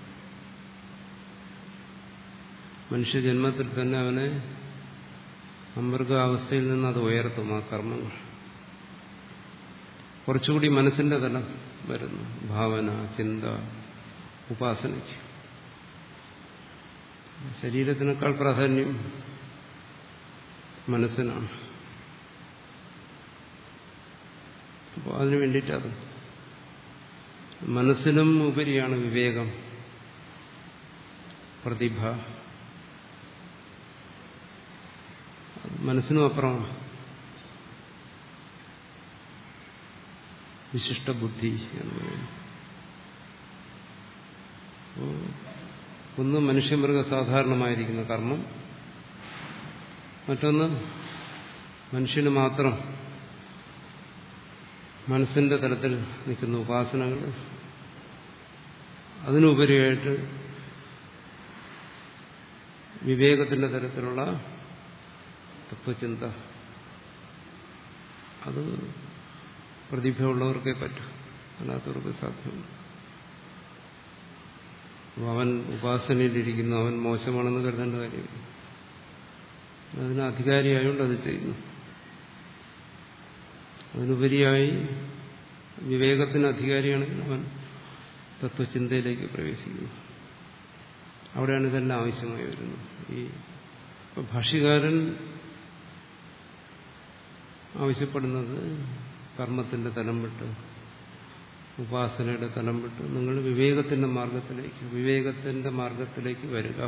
മനുഷ്യജന്മത്തിൽ തന്നെ അവനെ അമൃഗാവസ്ഥയിൽ നിന്ന് അത് ഉയർത്തും. ആ കർമ്മങ്ങൾ കുറച്ചുകൂടി മനസ്സിന്റെ തലം വരുന്നു. ഭാവന, ചിന്ത, ഉപാസനയ്ക്ക് ശരീരത്തിനേക്കാൾ പ്രാധാന്യം മനസ്സിനാണ്. അപ്പോൾ അതിനു വേണ്ടിയിട്ടത് മനസ്സിനും ഉപരിയാണ് വിവേകം, പ്രതിഭ. മനസ്സിനും അപ്പുറമാണ് വിശിഷ്ട ബുദ്ധി എന്ന് പറയുന്നത്. ഒന്ന് മനുഷ്യമൃഗ സാധാരണമായിരിക്കുന്ന കർമ്മം, മറ്റൊന്ന് മനുഷ്യന് മാത്രം മനസ്സിന്റെ തലത്തിൽ നിൽക്കുന്ന ഉപാസനകൾ, അതിനുപരിയായിട്ട് വിവേകത്തിന്റെ തരത്തിലുള്ള തത്വചിന്ത, അത് പ്രതിഭയുള്ളവർക്കേ പറ്റൂ, അല്ലാത്തവർക്ക് സാധ്യമല്ല. അവൻ ഉപാസനയിലിരിക്കുന്നു, അവൻ മോശമാണെന്ന് കരുതേണ്ട കാര്യമില്ല. അതിന് അധികാരിയായതുകൊണ്ട് അത് ചെയ്യുന്നു. അതിനുപരിയായി വിവേകത്തിന് അധികാരിയാണെങ്കിൽ അവൻ തത്വചിന്തയിലേക്ക് പ്രവേശിക്കുന്നു. അവിടെയാണ് ഇതെല്ലാം ആവശ്യമായി വരുന്നത്. ഈ ഭാഷ്യകാരൻ ആവശ്യപ്പെടുന്നത് കർമ്മത്തിന്റെ തലം വിട്ട്, ഉപാസനയുടെ തലം വിട്ട് നിങ്ങൾ വിവേകത്തിന്റെ മാർഗത്തിലേക്ക് വിവേകത്തിന്റെ മാർഗത്തിലേക്ക് വരിക.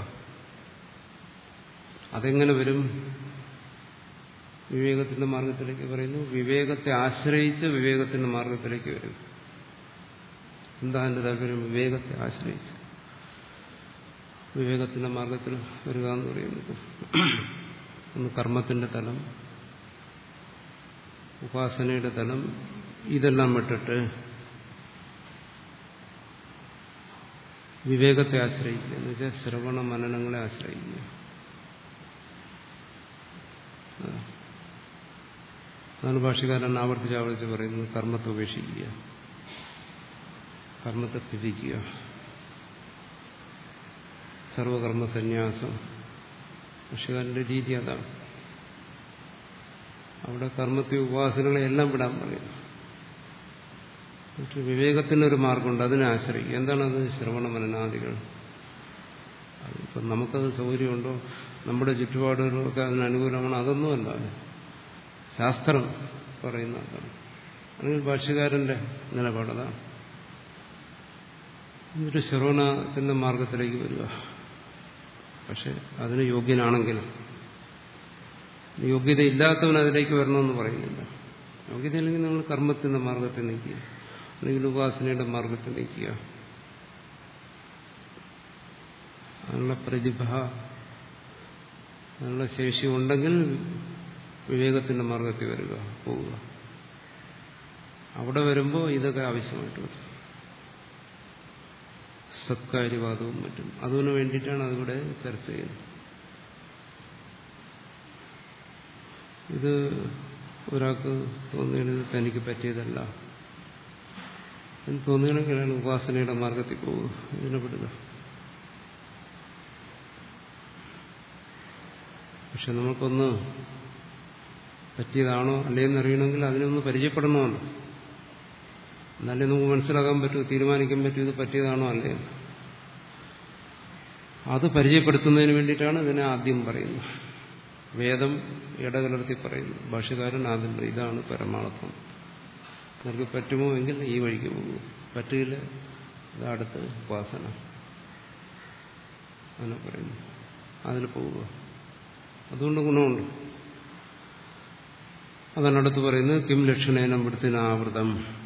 അതെങ്ങനെ വരും? വിവേകത്തിന്റെ മാർഗത്തിലേക്ക് പറയുന്നു, വിവേകത്തെ ആശ്രയിച്ച് വിവേകത്തിന്റെ മാർഗത്തിലേക്ക് വരും. എന്താ എന്റെ താല്പര്യം? വിവേകത്തെ ആശ്രയിച്ച് വിവേകത്തിന്റെ മാർഗത്തിൽ വരിക എന്ന് പറയുന്നത് ഒന്ന് കർമ്മത്തിന്റെ തലം, ഉപാസനയുടെ തലം, ഇതെല്ലാം വിട്ടിട്ട് വിവേകത്തെ ആശ്രയിക്കുക എന്ന് വെച്ചാൽ ശ്രവണ മനനങ്ങളെ ആശ്രയിക്കുക. അതാണ് ഭാഷ്യകാരൻ ആവർത്തിച്ച് ആവർത്തിച്ച് പറയുന്നത്. കർമ്മത്തെ ഉപേക്ഷിക്കുക, കർമ്മത്തെ ത്യജിക്കുക, സർവകർമ്മ സന്യാസം. ഭാഷ്യകാരന്റെ രീതി അതാണ്. അവിടെ കർമ്മത്തെ ഉപാസനകളെ എല്ലാം വിടാൻ പറയുന്നു. പക്ഷെ വിവേകത്തിനൊരു മാർഗമുണ്ട്, അതിനെ ആശ്രയിക്കുക. എന്താണത്? ശ്രവണ മനനാദികൾ. ഇപ്പം നമുക്കത് സൗകര്യമുണ്ടോ, നമ്മുടെ ചുറ്റുപാടുകളൊക്കെ അതിന് അനുകൂലമാണ്, അതൊന്നുമല്ല. ശാസ്ത്രം പറയുന്ന അതാണ്. അല്ലെങ്കിൽ ഭാഷ്യകാരന്റെ നിലപാടതാണ്. എന്നിട്ട് ശ്രവണത്തിന്റെ മാർഗത്തിലേക്ക് വരിക. പക്ഷെ അതിന് യോഗ്യനാണെങ്കിലും, യോഗ്യതയില്ലാത്തവൻ അതിലേക്ക് വരണമെന്ന് പറയുന്നില്ല. യോഗ്യതയില്ലെങ്കിൽ നിങ്ങൾ കർമ്മത്തിന്റെ മാർഗത്തിൽ നിൽക്കുക, അല്ലെങ്കിൽ ഉപാസനയുടെ മാർഗത്തിൽ നിൽക്കുക. അതിനുള്ള പ്രതിഭ, അതിനുള്ള ശേഷി ഉണ്ടെങ്കിൽ വിവേകത്തിന്റെ മാർഗത്തിൽ വരിക, പോവുക. അവിടെ വരുമ്പോൾ ഇതൊക്കെ ആവശ്യമായിട്ട് വരും. സത്കാര്യവാദവും മറ്റും അതിനു വേണ്ടിയിട്ടാണ് അതിവിടെ ചർച്ച ചെയ്യുന്നത്. ഇത് ഒരാൾക്ക് തോന്നുന്നത് തനിക്ക് പറ്റിയതല്ല എന്ന് തോന്നുകയാണെങ്കിൽ അയാൾ ഉപാസനയുടെ മാർഗത്തിൽ പോവുക, ഇതിനെ വിടുക. പക്ഷെ നമുക്കൊന്ന് പറ്റിയതാണോ അല്ലേന്ന് അറിയണമെങ്കിൽ അതിനൊന്ന് പരിചയപ്പെടണമല്ലോ. എന്നാലേ നമുക്ക് മനസ്സിലാക്കാൻ പറ്റൂ, തീരുമാനിക്കാൻ പറ്റൂ ഇത് പറ്റിയതാണോ അല്ലേ. അത് പരിചയപ്പെടുത്തുന്നതിന് വേണ്ടിയിട്ടാണ് ഇതിനെ ആദ്യം പറയുന്നത്. വേദം ഇടകലർത്തി പറയുന്നു. ഭാഷ്യകാരൻ ആദ്യം ഇതാണ് പരമാർത്ഥം, നിങ്ങൾക്ക് പറ്റുമോ എങ്കിൽ ഈ വഴിക്ക് പോകും, പറ്റില്ല ഇത് അടുത്ത് ഉപാസന അങ്ങനെ പറയുന്നു, അതിൽ പോവുക. അതുകൊണ്ട് ഗുണമുണ്ട്. അതാണ് അടുത്ത് പറയുന്നത്. കിം ലക്ഷണേന മൃത്തിനാവൃതം.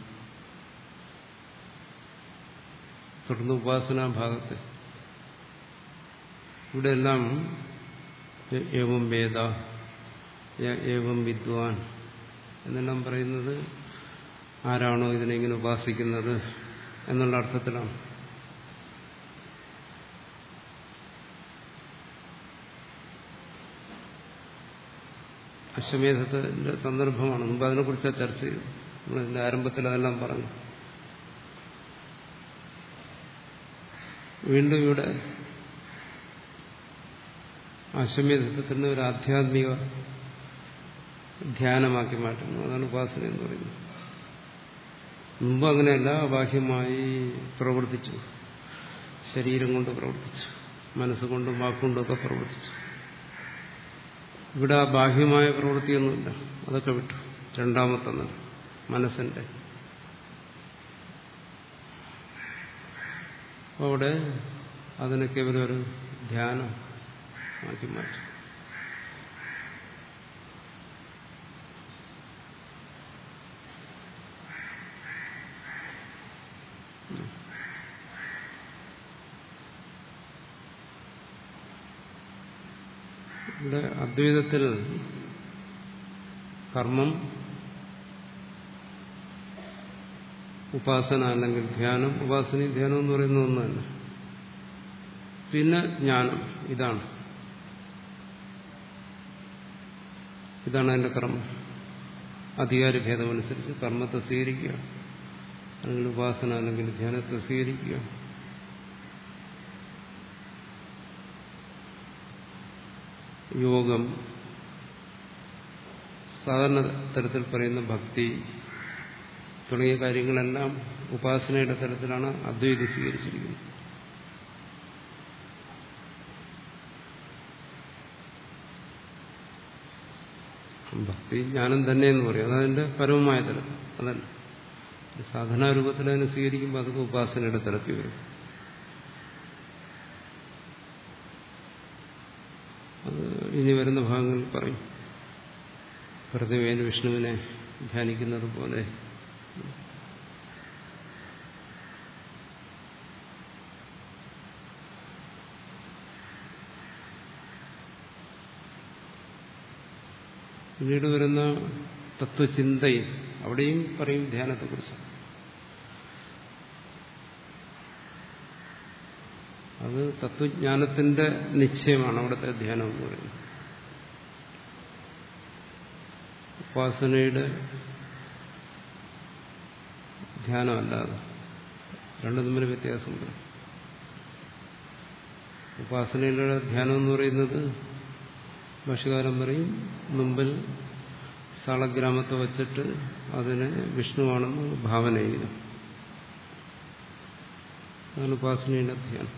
തുടർന്ന് ഉപാസനാ ഭാഗത്ത് ഇവിടെ എല്ലാം ഏവം വേദ ഏവം വിദ്വാൻ എന്നെല്ലാം പറയുന്നത് ആരാണോ ഇതിനെങ്ങനെ ഉപാസിക്കുന്നത് എന്നുള്ള അർത്ഥത്തിലാണ്. അശ്വമേധത്തിന്റെ സന്ദർഭമാണ്. മുമ്പ് അതിനെക്കുറിച്ച് ചർച്ച ചെയ്തു. നമ്മളിതിന്റെ ആരംഭത്തിൽ അതെല്ലാം പറഞ്ഞു. വീണ്ടും ഇവിടെ അശ്വമേധത്തിന്റെ ഒരു ആധ്യാത്മിക ധ്യാനമാക്കി മാറ്റുന്നു. അതാണ് ഉപാസന എന്ന് പറയുന്നത്. മുമ്പ് അങ്ങനെയല്ല, ബാഹ്യമായി പ്രവർത്തിച്ചു, ശരീരം കൊണ്ട് പ്രവർത്തിച്ചു, മനസ്സുകൊണ്ടും വാക്കുകൊണ്ടും ഒക്കെ പ്രവർത്തിച്ചു. ഇവിടെ ആ ബാഹ്യമായ പ്രവൃത്തിയൊന്നുമില്ല, അതൊക്കെ വിട്ടു. രണ്ടാമത്തെ മനസ്സിന്റെ അവിടെ അതിനെ കേവലം ഒരു ധ്യാനം ആക്കി മാറ്റി. ഇവിടെ അദ്വൈതത്തിൽ കർമ്മം, ഉപാസന അല്ലെങ്കിൽ ധ്യാനം, ഉപാസനയും ധ്യാനം എന്ന് പറയുന്ന ഒന്ന് തന്നെ. പിന്നെ ജ്ഞാനം, ഇതാണ് ഇതാണ് അതിന്റെ കർമ്മം. അധികാരഭേദമനുസരിച്ച് കർമ്മത്തെ സ്വീകരിക്കുക, അല്ലെങ്കിൽ ഉപാസന അല്ലെങ്കിൽ ധ്യാനത്തെ സ്വീകരിക്കുക. യോഗം, സാധാരണ തരത്തിൽ പറയുന്ന ഭക്തി തുടങ്ങിയ കാര്യങ്ങളെല്ലാം ഉപാസനയുടെ തരത്തിലാണ് അദ്വൈതം സ്വീകരിച്ചിരിക്കുന്നത്. ഭക്തി ജ്ഞാനം തന്നെ എന്ന് പറയും, അതതിന്റെ പരമമായ തലം. അതല്ല സാധനാരൂപത്തിൽ അതിനെ സ്വീകരിക്കുമ്പോൾ അതൊക്കെ ഉപാസനയുടെ തലത്തിൽ വരും. അത് ഇനി വരുന്ന ഭാഗങ്ങളിൽ പറയും. പ്രതിവേന വിഷ്ണുവിനെ ധ്യാനിക്കുന്നത് പോലെ പിന്നീട് വരുന്ന തത്വചിന്തയിൽ അവിടെയും പറയും ധ്യാനത്തെക്കുറിച്ച്. അത് തത്വജ്ഞാനത്തിന്റെ നിശ്ചയമാണ് അവിടുത്തെ ധ്യാനം എന്ന് പറയുന്നത്. ഉപാസനയുടെ ധ്യാനമല്ലാതെ രണ്ടും തമ്മിൽ വ്യത്യാസമുണ്ട്. ഉപാസനയിലുള്ള ധ്യാനം എന്ന് പറയുന്നത് ഭാഷ്യകാരൻ പറയും, മുമ്പിൽ സാളഗ്രാമത്തെ വച്ചിട്ട് അതിനെ വിഷ്ണുവാണെന്ന് ഭാവന ചെയ്തു. അതാണ് ഉപാസനയുടെ ധ്യാനം.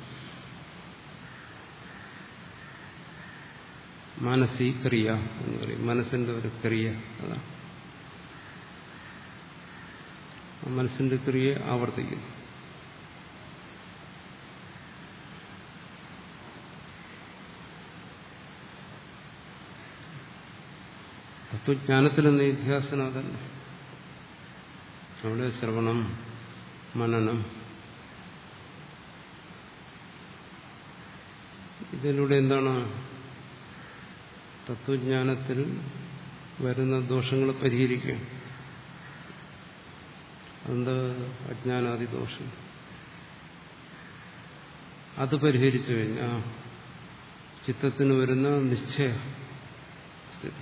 മാനസീ ക്രിയ എന്ന് പറയും, മനസ്സിന്റെ ഒരു ക്രിയ. അതാണ് മനസ്സിന്റെ ക്രിയയെ ആവർത്തിക്കുന്നു. തത്വജ്ഞാനത്തിലെ നിധ്യാസനം അതല്ല. അവിടെ ശ്രവണം, മനനം, ഇതിലൂടെ എന്താണ് തത്വജ്ഞാനത്തിൽ വരുന്ന ദോഷങ്ങൾ പരിഹരിക്കുക. അത് അജ്ഞാനാദി ദോഷം, അത് പരിഹരിച്ചു കഴിഞ്ഞാൽ ചിത്തത്തിന് വരുന്ന നിശ്ചയ സ്ഥിതി,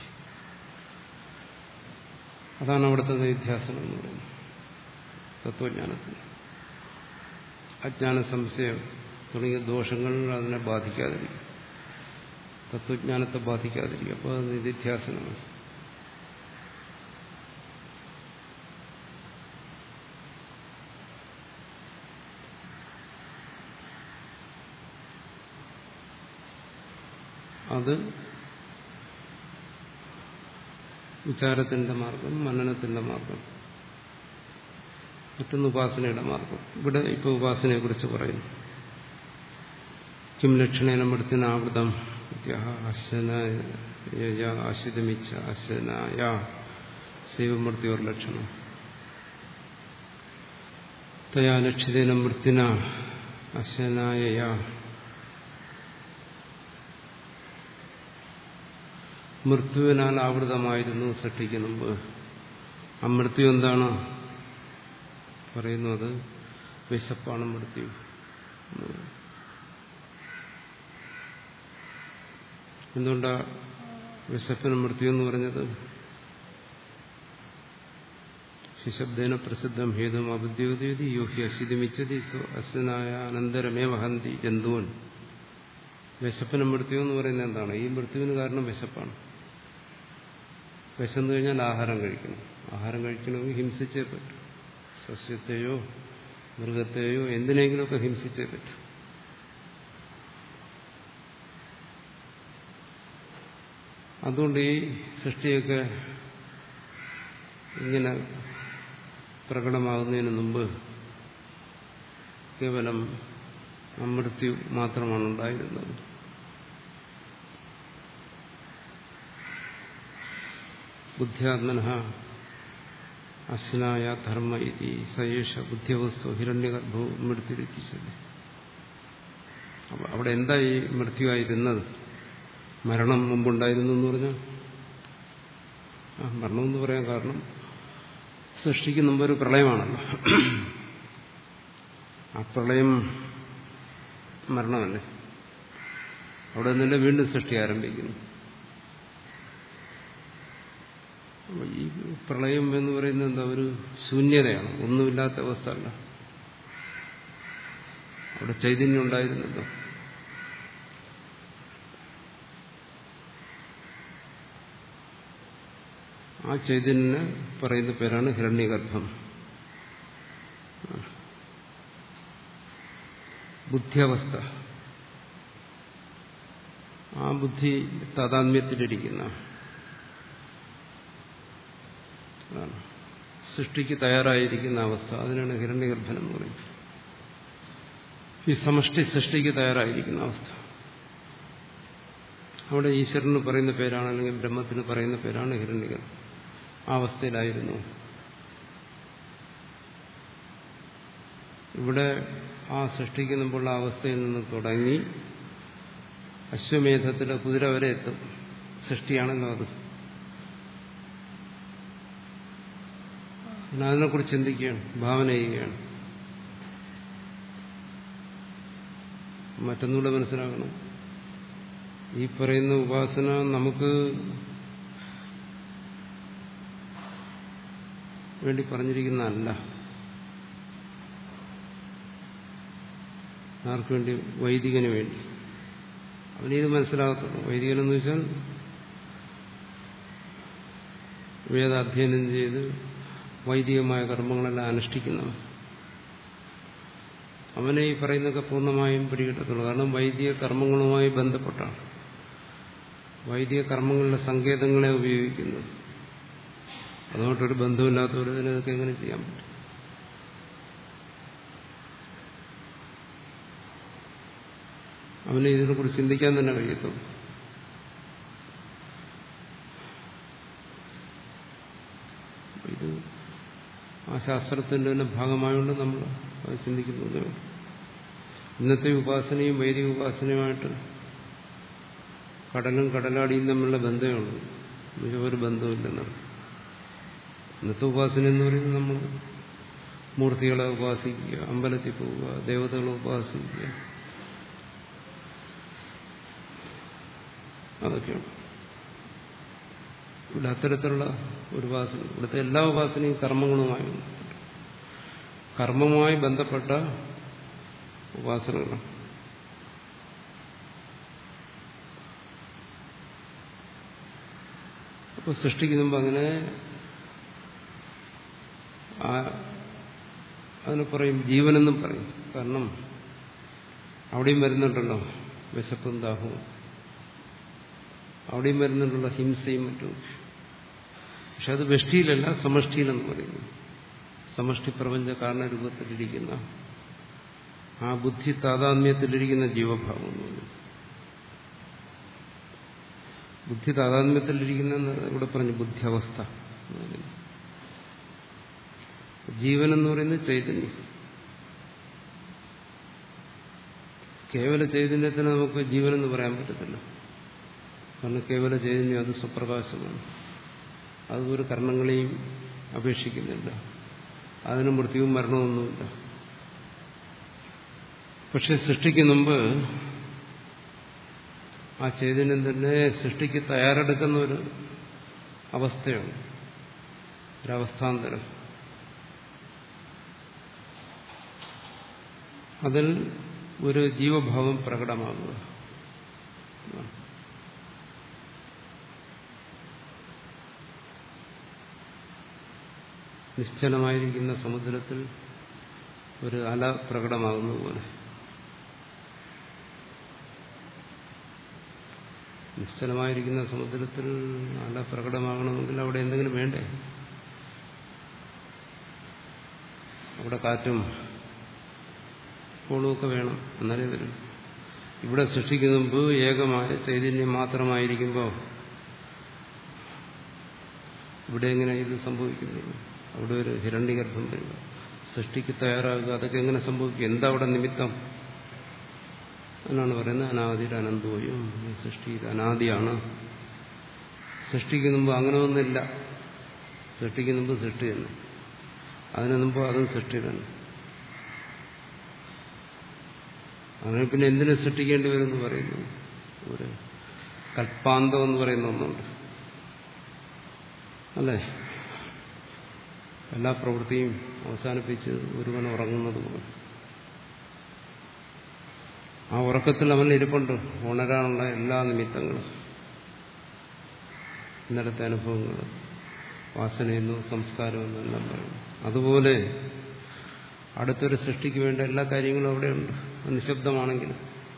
അതാണ് അവിടുത്തെ നിധ്യാസനം എന്ന് പറയുന്നത്. തത്വജ്ഞാനത്തിന് അജ്ഞാന സംശയം തുടങ്ങിയ ദോഷങ്ങൾ അതിനെ ബാധിക്കാതിരിക്കും, തത്വജ്ഞാനത്തെ ബാധിക്കാതിരിക്കും. അപ്പോൾ അത് നിധ്യാസനമാണ്. അത് വിചാരത്തിന്റെ മാർഗം, മനനത്തിന്റെ മാർഗം, മറ്റൊന്ന് ഉപാസനയുടെ മാർഗം. ഇവിടെ ഇപ്പോൾ ഉപാസനയെ കുറിച്ച് പറയുന്നു. കിം ലക്ഷണേന മൃത്യുനാവൃതം അശ്വനായ ആശ്രിതമിച്ച അശ്വനായ ശൈവമൃത്യോർ ലക്ഷണം തയാ ലക്ഷിതേന മൃത്യുന അശ്വനായ മൃത്യുവിനാൽ ആവൃതമായിരുന്നു സൃഷ്ടിക്ക് മുമ്പ്. ആ മൃത്യു എന്താണ് പറയുന്നത്? വിശപ്പാണ് മൃത്യു. എന്തുകൊണ്ടാ വിശപ്പിന് മൃത്യു എന്ന് പറഞ്ഞത്? ശിശബ്ദേന പ്രസിദ്ധം ഹേതും അബുദ്ധ്യോതി യോഹി അശിതിമിച്ചതി അശ്വനായ അനന്തരമേ വഹന്തി ജന്തുവൻ. വിശപ്പിന് മൃത്യു എന്ന് പറയുന്നത് എന്താണ്? ഈ മൃത്യുവിന് കാരണം വിശപ്പാണ്. വിശന്നു കഴിഞ്ഞാൽ ആഹാരം കഴിക്കണം. ആഹാരം കഴിക്കണമെങ്കിൽ ഹിംസിച്ചേ പറ്റും. സസ്യത്തെയോ മൃഗത്തെയോ എന്തിനെങ്കിലുമൊക്കെ ഹിംസിച്ചേ പറ്റും. അതുകൊണ്ട് ഈ സൃഷ്ടിയൊക്കെ ഇങ്ങനെ പ്രകടമാകുന്നതിന് മുമ്പ് കേവലം അമൃത്യു മാത്രമാണ് ഉണ്ടായിരുന്നത്. ബുദ്ധ്യാത്മനഃ അശ്വനായ ധർമ്മ ഇതി സയേഷ ബുദ്ധ്യവസ്തു ഹിരണ്യഗർഭോ മൃത്യുരിച്ചത്. അവിടെ എന്താ ഈ മൃത്യുവായിരുന്നത്? മരണം മുമ്പുണ്ടായിരുന്നു എന്ന് പറഞ്ഞാൽ ആ മരണമെന്ന് പറയാൻ കാരണം സൃഷ്ടിക്ക് മുമ്പൊരു പ്രളയമാണല്ലോ. ആ പ്രളയം മരണമല്ലേ, അവിടെ നിന്നല്ലേ വീണ്ടും സൃഷ്ടി ആരംഭിക്കുന്നു. ഈ പ്രളയം എന്ന് പറയുന്നത് എന്താ, ഒരു ശൂന്യതയാണ്, ഒന്നുമില്ലാത്ത അവസ്ഥ അല്ല. അവിടെ ചൈതന്യം ഉണ്ടായിരുന്നല്ലോ. ആ ചൈതന്യന് പറയുന്ന പേരാണ് ഹിരണ്യഗർഭം. ബുദ്ധിയവസ്ഥ, ആ ബുദ്ധി താതാത്മ്യത്തിലിരിക്കുന്ന സൃഷ്ടിക്ക് തയ്യാറായിരിക്കുന്ന അവസ്ഥ, അതിനാണ് ഹിരണ്യഗർഭൻ എന്ന് പറയുന്നത്. ഈ സമഷ്ടി സൃഷ്ടിക്ക് തയ്യാറായിരിക്കുന്ന അവസ്ഥ, അവിടെ ഈശ്വരന് പറയുന്ന പേരാണ്, അല്ലെങ്കിൽ ബ്രഹ്മത്തിന് പറയുന്ന പേരാണ് ഹിരണ്യഗർഭൻ. ആ അവസ്ഥയിലായിരുന്നു. ഇവിടെ ആ സൃഷ്ടിക്ക് മുമ്പുള്ള അവസ്ഥയിൽ നിന്ന് തുടങ്ങി അശ്വമേധത്തിലെ കുതിര വരെ എത്തും. സൃഷ്ടിയാണല്ലോ അത്. അതിനെക്കുറിച്ച് ചിന്തിക്കുകയാണ്, ഭാവന ചെയ്യുകയാണ്. മറ്റൊന്നുകൂടെ മനസ്സിലാക്കണം, ഈ പറയുന്ന ഉപാസന നമുക്ക് വേണ്ടി പറഞ്ഞിരിക്കുന്നതല്ല. ആർക്കു വേണ്ടി? വൈദികന് വേണ്ടി. അവനിത് മനസ്സിലാകത്തുള്ളൂ. വൈദികനെന്ന് വെച്ചാൽ വേദാധ്യയനം ചെയ്ത് വൈദികമായ കർമ്മങ്ങളെല്ലാം അനുഷ്ഠിക്കുന്നവൻ. അവനെ ഈ പറയുന്നതൊക്കെ പൂർണ്ണമായും പിടികിട്ടത്തുള്ളൂ. കാരണം വൈദിക കർമ്മങ്ങളുമായി ബന്ധപ്പെട്ടാണ് വൈദിക കർമ്മങ്ങളുടെ സങ്കേതങ്ങളെ ഉപയോഗിക്കുന്നത്. അതുകൊണ്ടൊരു ബന്ധമില്ലാത്തവർ ഇതിനൊക്കെ എങ്ങനെ ചെയ്യാൻ പറ്റും? അവന് ഇതിനെക്കുറിച്ച് ചിന്തിക്കാൻ തന്നെ കഴിയത്തുള്ളൂ. ഇത് ആ ശാസ്ത്രത്തിന്റെ തന്നെ ഭാഗമായുകൊണ്ട് നമ്മൾ അത് ചിന്തിക്കുന്നത്. ഇന്നത്തെ ഉപാസനയും വൈദിക ഉപാസനയുമായിട്ട് കടലും കടലാടിയും തമ്മിലുള്ള ബന്ധമേ ഉള്ളൂ. ഒരു ബന്ധമില്ലെന്നാണ്. ഇന്നത്തെ ഉപാസന എന്ന് പറയുന്നത് നമ്മൾ മൂർത്തികളെ ഉപാസിക്കുക, അമ്പലത്തിൽ പോവുക, ദേവതകളെ ഉപാസിക്കുക, അതൊക്കെയാണ്. ഇവിടെ അത്തരത്തിലുള്ള ഒരു ഉപാസന, ഇവിടുത്തെ എല്ലാ ഉപാസനയും കർമ്മങ്ങളുമായി കർമ്മവുമായി ബന്ധപ്പെട്ട ഉപാസനകളാണ്. അപ്പോൾ സൃഷ്ടിക്ക് മുമ്പ് അങ്ങനെ അതിന് പറയും ജീവനെന്നും പറയും. കാരണം അവിടെയും വരുന്നുണ്ടല്ലോ വിശപ്പും ദാഹവും, അവിടെയും വരുന്നുണ്ടല്ലോ ഹിംസയും മറ്റും. പക്ഷെ അത് വ്യഷ്ടിയിലല്ല, സമഷ്ടിയിലെന്ന് പറയുന്നു. സമഷ്ടി പ്രപഞ്ച കാരണരൂപത്തിലിരിക്കുന്ന ആ ബുദ്ധി താതാത്മ്യത്തിലിരിക്കുന്ന ജീവഭാവം എന്ന് പറയുന്നു. ബുദ്ധി താതാത്മ്യത്തിലിരിക്കുന്ന ഇവിടെ പറഞ്ഞു ബുദ്ധ്യവസ്ഥ എന്ന് പറയുന്നു. ജീവൻ എന്ന് പറയുന്നത് ചൈതന്യം. കേവല ചൈതന്യത്തിന് നമുക്ക് ജീവനെന്ന് പറയാൻ പറ്റത്തില്ല. കാരണം കേവല ചൈതന്യം അത് സ്വപ്രകാശമാണ്. അത് ഒരു കർണങ്ങളെയും അപേക്ഷിക്കുന്നില്ല. അതിന് മൃത്യുവും മരണമൊന്നുമില്ല. പക്ഷെ സൃഷ്ടിക്ക് മുമ്പ് ആ ചൈതന്യം തന്നെ സൃഷ്ടിക്ക് തയ്യാറെടുക്കുന്ന ഒരു അവസ്ഥയാണ്, ഒരവസ്ഥാന്തരം. അതിൽ ഒരു ജീവഭാവം പ്രകടമാകുക. നിശ്ചലമായിരിക്കുന്ന സമുദ്രത്തിൽ ഒരു അല പ്രകടമാകുന്ന പോലെ. നിശ്ചലമായിരിക്കുന്ന സമുദ്രത്തിൽ അല പ്രകടമാകണമെങ്കിൽ അവിടെ എന്തെങ്കിലും വേണ്ടേ? അവിടെ കാറ്റും കോളുമൊക്കെ വേണം, എന്നാലേ വരും. ഇവിടെ സൃഷ്ടിക്കുന്ന മുമ്പ് ഏകമായ ചൈതന്യം മാത്രമായിരിക്കുമ്പോൾ ഇവിടെ എങ്ങനെ ഇത് സംഭവിക്കുന്നത്? അവിടെ ഒരു ഹിരണ്യഗർഭം വരിക, സൃഷ്ടിക്ക് തയ്യാറാകുക, അതൊക്കെ എങ്ങനെ സംഭവിക്കും? എന്താ അവിടെ നിമിത്തം? എന്നാണ് പറയുന്നത്. അനാദിയുടെ അനന്തോയും ഈ സൃഷ്ടി ഇത് അനാദിയാണ്. സൃഷ്ടിക്ക് മുമ്പ് അങ്ങനെ ഒന്നുമില്ല. സൃഷ്ടിക്ക് മുമ്പ് സൃഷ്ടി തന്നെ, അതിനു മുമ്പ് അതും സൃഷ്ടി തന്നെ. അങ്ങനെ പിന്നെ എന്തിനു സൃഷ്ടിക്കേണ്ടി വരുമെന്ന് പറയുന്നു. ഒരു കൽപ്പാന്തം എന്ന് പറയുന്ന ഒന്നുണ്ട് അല്ലേ? എല്ലാ പ്രവൃത്തിയും അവസാനിപ്പിച്ച് ഒരുവൻ ഉറങ്ങുന്നത് പോലെ ആ ഉറക്കത്തിൽ അവൻ ഇരിപ്പുണ്ട്. ഉണരാനുള്ള എല്ലാ നിമിത്തങ്ങളും, ഇന്നലത്തെ അനുഭവങ്ങൾ, വാസനയെന്നോ സംസ്കാരമെന്നോ എല്ലാം പറയുന്നു. അതുപോലെ അടുത്തൊരു സൃഷ്ടിക്ക് വേണ്ട എല്ലാ കാര്യങ്ങളും അവിടെയുണ്ട്. നിശബ്ദമാണെങ്കിൽ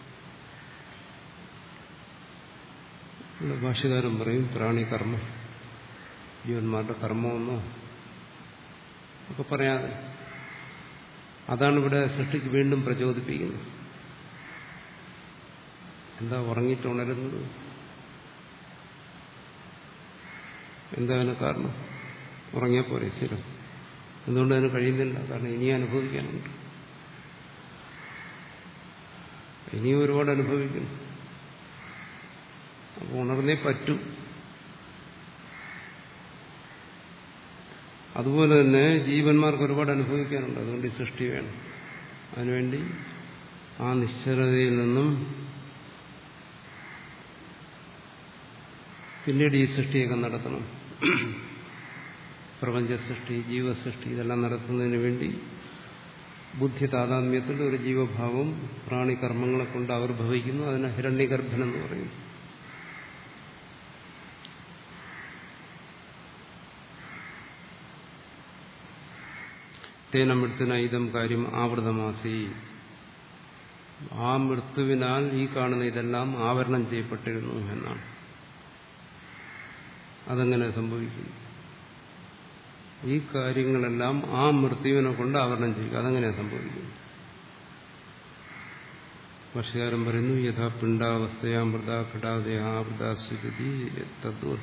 ഭാഷ്യകാരൻ പറയും പ്രാണി കർമ്മം, ജീവന്മാരുടെ കർമ്മമെന്നോ ഒക്കെ പറയാതെ അതാണ് ഇവിടെ സൃഷ്ടിക്ക് വീണ്ടും പ്രചോദിപ്പിക്കുന്നത്. എന്താ ഉറങ്ങിയിട്ട് ഉണരുന്നത്? എന്താ അതിന് കാരണം? ഉറങ്ങിയാൽ പോരെ സ്ഥിരം. എന്തുകൊണ്ട് അതിന് കഴിയുന്നില്ല? കാരണം ഇനിയും അനുഭവിക്കാനുണ്ട്, ഇനിയും ഒരുപാട് അനുഭവിക്കുന്നു. അപ്പോൾ ഉണർന്നേ പറ്റൂ. അതുപോലെ തന്നെ ജീവന്മാർക്ക് ഒരുപാട് അനുഭവിക്കാനുണ്ട്. അതുകൊണ്ട് ഈ സൃഷ്ടി വേണം. അതിനുവേണ്ടി ആ നിശ്ചലതയിൽ നിന്നും പിന്നീട് ഈ സൃഷ്ടിയൊക്കെ നടത്തണം. പ്രപഞ്ച സൃഷ്ടി, ജീവസൃഷ്ടി ഇതെല്ലാം നടത്തുന്നതിന് വേണ്ടി ബുദ്ധി താതാത്മ്യത്തിൽ ഒരു ജീവഭാവം പ്രാണികർമ്മങ്ങളെ കൊണ്ട് ആവിർഭവിക്കുന്നു. അതിനെ ഹിരണ്യഗർഭൻ എന്ന് പറയുന്നു. തേന മൃത്യുന ഇതം കാര്യം ആവൃതമാസി. ആ മൃത്യുവിനാൽ ഈ കാണുന്ന ഇതെല്ലാം ആവരണം ചെയ്യപ്പെട്ടിരുന്നു എന്നാണ്. അതെങ്ങനെ സംഭവിക്കുന്നു? ഈ കാര്യങ്ങളെല്ലാം ആ മൃത്യുവിനെ കൊണ്ട് ആവരണം ചെയ്യുക. അതെങ്ങനെ സംഭവിക്കുന്നു? ഭാഷ്യകാരൻ പറയുന്നു യഥാ പിണ്ഡാവസ്ഥയാമൃത ഘടാദേഹാവൃതാസ്വതി തദ്വത്.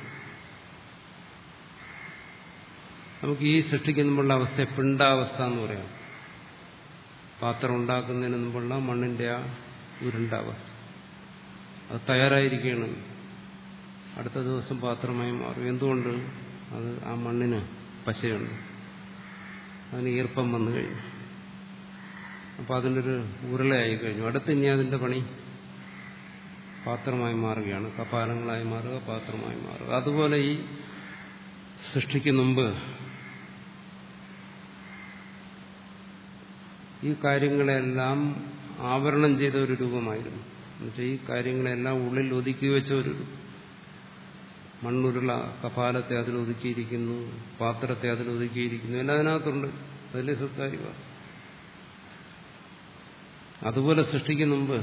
നമുക്ക് ഈ സൃഷ്ടിക്ക് മുമ്പുള്ള അവസ്ഥയെ പിണ്ഡാവസ്ഥ എന്ന് പറയാം. പാത്രം ഉണ്ടാക്കുന്നതിന് മുമ്പുള്ള മണ്ണിന്റെ ആ ഉരുണ്ട അവസ്ഥ, അത് തയ്യാറായിരിക്കുകയാണ്. അടുത്ത ദിവസം പാത്രമായി മാറും. എന്തുകൊണ്ട്? അത് ആ മണ്ണിന് പശയുണ്ട്, അതിന് ഈർപ്പം വന്നു കഴിഞ്ഞു. അപ്പം അതിനൊരു ഉരുളയായി കഴിഞ്ഞു. അടുത്ത് ഇനി അതിന്റെ പണി പാത്രമായി മാറുകയാണ്. കപാലങ്ങളായി മാറുക, പാത്രമായി മാറുക. അതുപോലെ ഈ സൃഷ്ടിക്ക് മുമ്പ് ഈ കാര്യങ്ങളെല്ലാം ആവരണം ചെയ്ത ഒരു രൂപമായിരുന്നു. എന്നുവെച്ചാൽ ഈ കാര്യങ്ങളെല്ലാം ഉള്ളിൽ ഒതുക്കി വെച്ച ഒരു മണ്ണുരുള, കപാലത്തെ അതിൽ ഒതുക്കിയിരിക്കുന്നു, പാത്രത്തെ അതിൽ ഒതുക്കിയിരിക്കുന്നു, എല്ലാം അതിനകത്തുണ്ട്. അതിലെ സത്കാരിക. അതുപോലെ സൃഷ്ടിക്ക് മുമ്പ്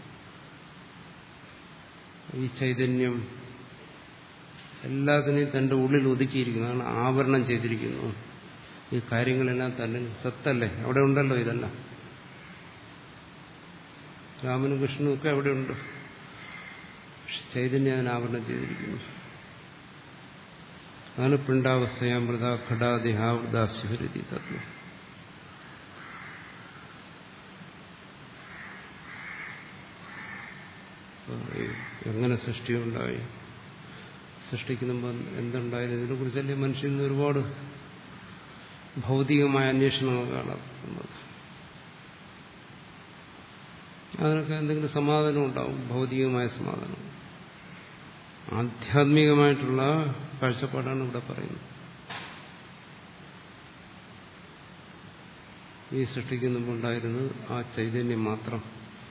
ഈ ചൈതന്യം എല്ലാത്തിനെയും തന്റെ ഉള്ളിൽ ഒതുക്കിയിരിക്കുന്നു, അതാണ് ആവരണം ചെയ്തിരിക്കുന്നു. ഈ കാര്യങ്ങളെല്ലാം തന്നെ സത്തല്ലേ, അവിടെ ഉണ്ടല്ലോ ഇതെല്ലാം. രാമനും കൃഷ്ണനും ഒക്കെ അവിടെയുണ്ട്. ചൈതന്യം അതിനെ ആവരണം ചെയ്തിരിക്കുന്നു. അതാണ് പിണ്ഡാവസ്ഥയാമൃത ഘടാദേഹാവൃതാസ്വതി തത്വം. എങ്ങനെ സൃഷ്ടിയുണ്ടായി, സൃഷ്ടിക്കുന്ന എന്തുണ്ടായിരുന്നു, ഇതിനെ കുറിച്ചല്ലേ മനുഷ്യൻ ഒരുപാട് ഭൗതികമായ അന്വേഷണങ്ങൾ നടത്തുന്നത്. അതിനൊക്കെ എന്തെങ്കിലും സമാധാനം ഉണ്ടാവും, ഭൗതികമായ സമാധാനം. ആധ്യാത്മികമായിട്ടുള്ള കാഴ്ചപ്പാടാണ് ഇവിടെ പറയുന്നത്. ഈ സൃഷ്ടിക്ക് മുമ്പുണ്ടായിരുന്നത് ആ ചൈതന്യം മാത്രം.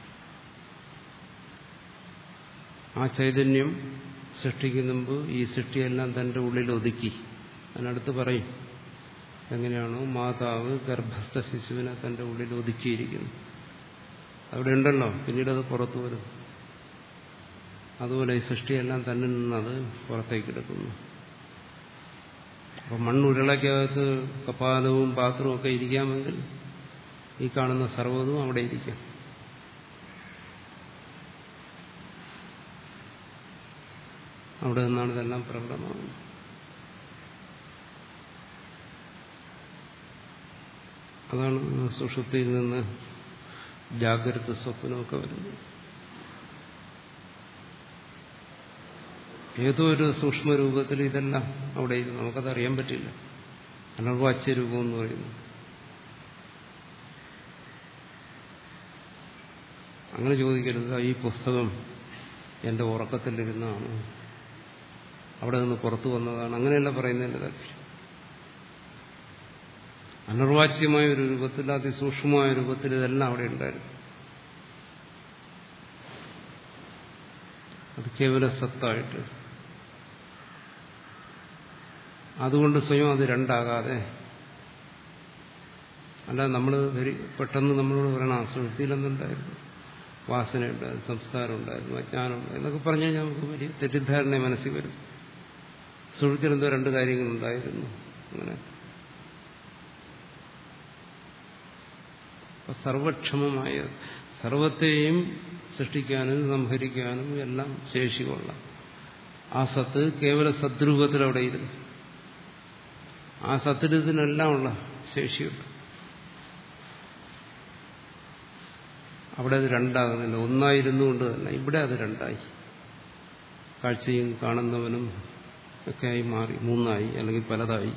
ആ ചൈതന്യം സൃഷ്ടിക്ക് മുമ്പ് ഈ സൃഷ്ടിയെല്ലാം തന്റെ ഉള്ളിൽ ഒതുക്കി. അതിനടുത്ത് പറയും എങ്ങനെയാണോ മാതാവ് ഗർഭസ്ഥ ശിശുവിനെ തന്റെ ഉള്ളിൽ ഒതുക്കിയിരിക്കുന്നു. അവിടെ ഉണ്ടല്ലോ, പിന്നീട് അത് പുറത്തു വരും. അതുപോലെ ഈ സൃഷ്ടിയെല്ലാം തന്നിൽ നിന്നത് പുറത്തേക്ക് എടുക്കുന്നു. അപ്പം മണ്ണുരുളയ്ക്കകത്ത് കപാലവും പാത്രവും ഒക്കെ ഇരിക്കാമെങ്കിൽ ഈ കാണുന്ന സർവ്വതും അവിടെ ഇരിക്കാം. അവിടെ നിന്നാണ് ഇതെല്ലാം പ്രകടമാകുന്നത്. അതാണ് സുഷുപ്തിയിൽ നിന്ന് ജാഗ്രത സ്വപ്നമൊക്കെ വരുന്നത്. ഏതോ ഒരു സൂക്ഷ്മരൂപത്തിൽ ഇതെല്ലാം അവിടെ ഇരുന്നു. നമുക്കത് അറിയാൻ പറ്റില്ല. അനർവാച്യ രൂപം എന്ന് പറയുന്നു. അങ്ങനെ ചോദിക്കരുത്, ഈ പുസ്തകം എന്റെ ഉറക്കത്തിലിരുന്നാണ്, അവിടെ നിന്ന് പുറത്തു വന്നതാണ്, അങ്ങനെയല്ല പറയുന്നതിന്റെ താല്പര്യം. അനർവാച്യമായ ഒരു രൂപത്തിൽ, അതിസൂക്ഷ്മമായ രൂപത്തിൽ ഇതെല്ലാം അവിടെ ഉണ്ടായിരുന്നു. അത് കേവല സത്തായിട്ട്. അതുകൊണ്ട് സ്വയം അത് രണ്ടാകാതെ, അല്ല നമ്മൾ പെട്ടെന്ന് നമ്മളോട് പറയണം സുഹൃത്തിയിൽ എന്തുണ്ടായിരുന്നു, വാസനയുണ്ടായിരുന്നു, സംസ്കാരം ഉണ്ടായിരുന്നു, അജ്ഞാനം ഉണ്ടായിരുന്നു എന്നൊക്കെ പറഞ്ഞു കഴിഞ്ഞാൽ നമുക്ക് വലിയ തെറ്റിദ്ധാരണ മനസ്സിൽ വരും. സുഹൃത്തിൽ എന്തോ രണ്ട് കാര്യങ്ങളുണ്ടായിരുന്നു. അങ്ങനെ സർവക്ഷമമായ, സർവത്തെയും സൃഷ്ടിക്കാനും സംഹരിക്കാനും എല്ലാം ശേഷിയുള്ള ആ സത്ത് കേവല സദ്രൂപത്തിൽ അവിടെ ഇരുന്നു. ആ സത്തിന് ഇതിനെല്ലാം ഉള്ള ശേഷിയുണ്ട്. അവിടെ അത് രണ്ടാകുന്നില്ല, ഒന്നായിരുന്നു കൊണ്ട് തന്നെ ഇവിടെ അത് രണ്ടായി. കാഴ്ചയും കാണുന്നവനും ഒക്കെയായി മാറി, മൂന്നായി അല്ലെങ്കിൽ പലതായി.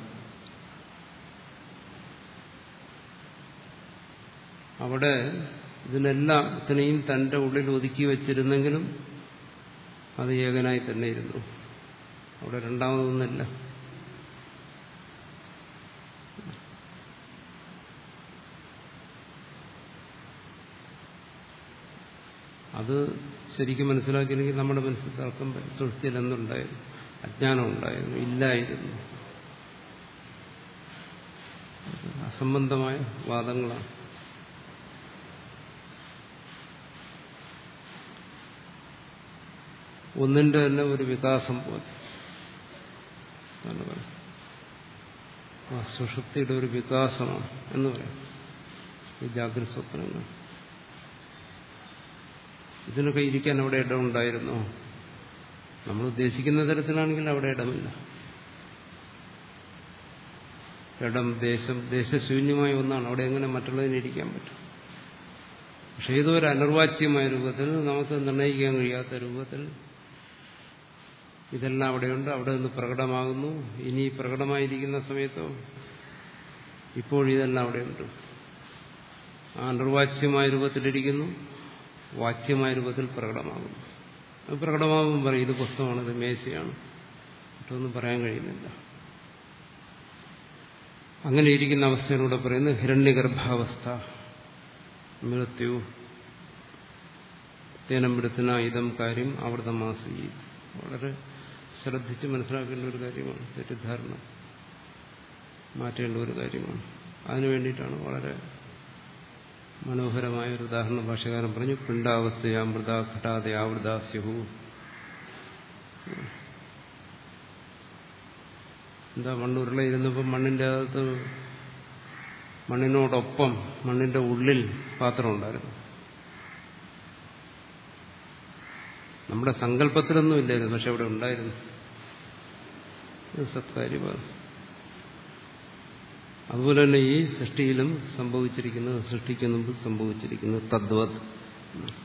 അവിടെ ഇതിനെല്ലാത്തിനെയും തന്റെ ഉള്ളിൽ ഒതുക്കി വച്ചിരുന്നെങ്കിലും അത് ഏകനായി തന്നെ ഇരുന്നു. അവിടെ രണ്ടാമതൊന്നുമില്ല. അത് ശരിക്കും മനസ്സിലാക്കിയില്ലെങ്കിൽ നമ്മുടെ മനസ്സിൽ തർക്കം വരും. സുഷുപ്തിയിൽ എന്തുണ്ടായിരുന്നു, അജ്ഞാനം ഉണ്ടായിരുന്നു, ഇല്ലായിരുന്നു. അസംബന്ധമായ വാദങ്ങളാണ്. ഒന്നിന്റെ തന്നെ ഒരു വികാസം പോലെ സുഷുപ്തിയുടെ ഒരു വികാസമാണ് എന്ന് പറയാം ഈ ജാഗ്രത സ്വപ്നങ്ങൾ. ഇതിനൊക്കെ ഇരിക്കാൻ അവിടെ ഇടമുണ്ടായിരുന്നോ? നമ്മൾ ഉദ്ദേശിക്കുന്ന തരത്തിലാണെങ്കിൽ അവിടെ ഇടമില്ല. ഇടം, ദേശം, ദേശശൂന്യമായ ഒന്നാണ്. അവിടെ എങ്ങനെ മറ്റുള്ളതിന് ഇരിക്കാൻ പറ്റും? പക്ഷെ ഏതോ ഒരു അനിർവാച്യമായ രൂപത്തിൽ, നമുക്ക് നിർണ്ണയിക്കാൻ കഴിയാത്ത രൂപത്തിൽ ഇതെല്ലാം അവിടെയുണ്ട്. അവിടെ നിന്ന് പ്രകടമാകുന്നു. ഇനി പ്രകടമായിരിക്കുന്ന സമയത്തോ ഇപ്പോഴിതെല്ലാം അവിടെയുണ്ട്. ആ അനിർവാച്യമായ രൂപത്തിലിരിക്കുന്നു, വാച്യമായ രൂപത്തിൽ പ്രകടമാകുന്നു. അത് പ്രകടമാകുമ്പോൾ പറയും ഇത് പുസ്തകമാണ്, ഇത് മേശയാണ്, മറ്റൊന്നും പറയാൻ കഴിയുന്നില്ല. അങ്ങനെ ഇരിക്കുന്ന അവസ്ഥയിലൂടെ പറയുന്നത് ഹിരണ്യഗർഭാവസ്ഥ. മൃത്യു തേനമൃത്തിന ഇതം കാര്യം ആവൃതമാസി. വളരെ ശ്രദ്ധിച്ച് മനസ്സിലാക്കേണ്ട ഒരു കാര്യമാണ്. തെറ്റിദ്ധാരണ മാറ്റേണ്ട ഒരു കാര്യമാണ്. അതിനു വേണ്ടിയിട്ടാണ് വളരെ മനോഹരമായ ഒരു ഉദാഹരണം ഭാഷകാരൻ പറഞ്ഞു. പിണ്ടാവസ്ഥയാമൃത ഘടാതെ ആവൃത സ്യഹു. എന്താ, മണ്ണുരുളയിരുന്നപ്പോൾ മണ്ണിന്റെ അകത്ത് മണ്ണിനോടൊപ്പം മണ്ണിന്റെ ഉള്ളിൽ പാത്രം ഉണ്ടായിരുന്നു. നമ്മുടെ സങ്കല്പത്തിലൊന്നും ഇല്ലായിരുന്നു, പക്ഷെ അവിടെ ഉണ്ടായിരുന്നു. ഇത് സത്കാര്യമാണ്. അതുപോലെ തന്നെ ഈ സൃഷ്ടിയിലും സംഭവിച്ചിരിക്കുന്നത്, സൃഷ്ടിക്ക് മുമ്പ് സംഭവിച്ചിരിക്കുന്നത് തദ്വത്.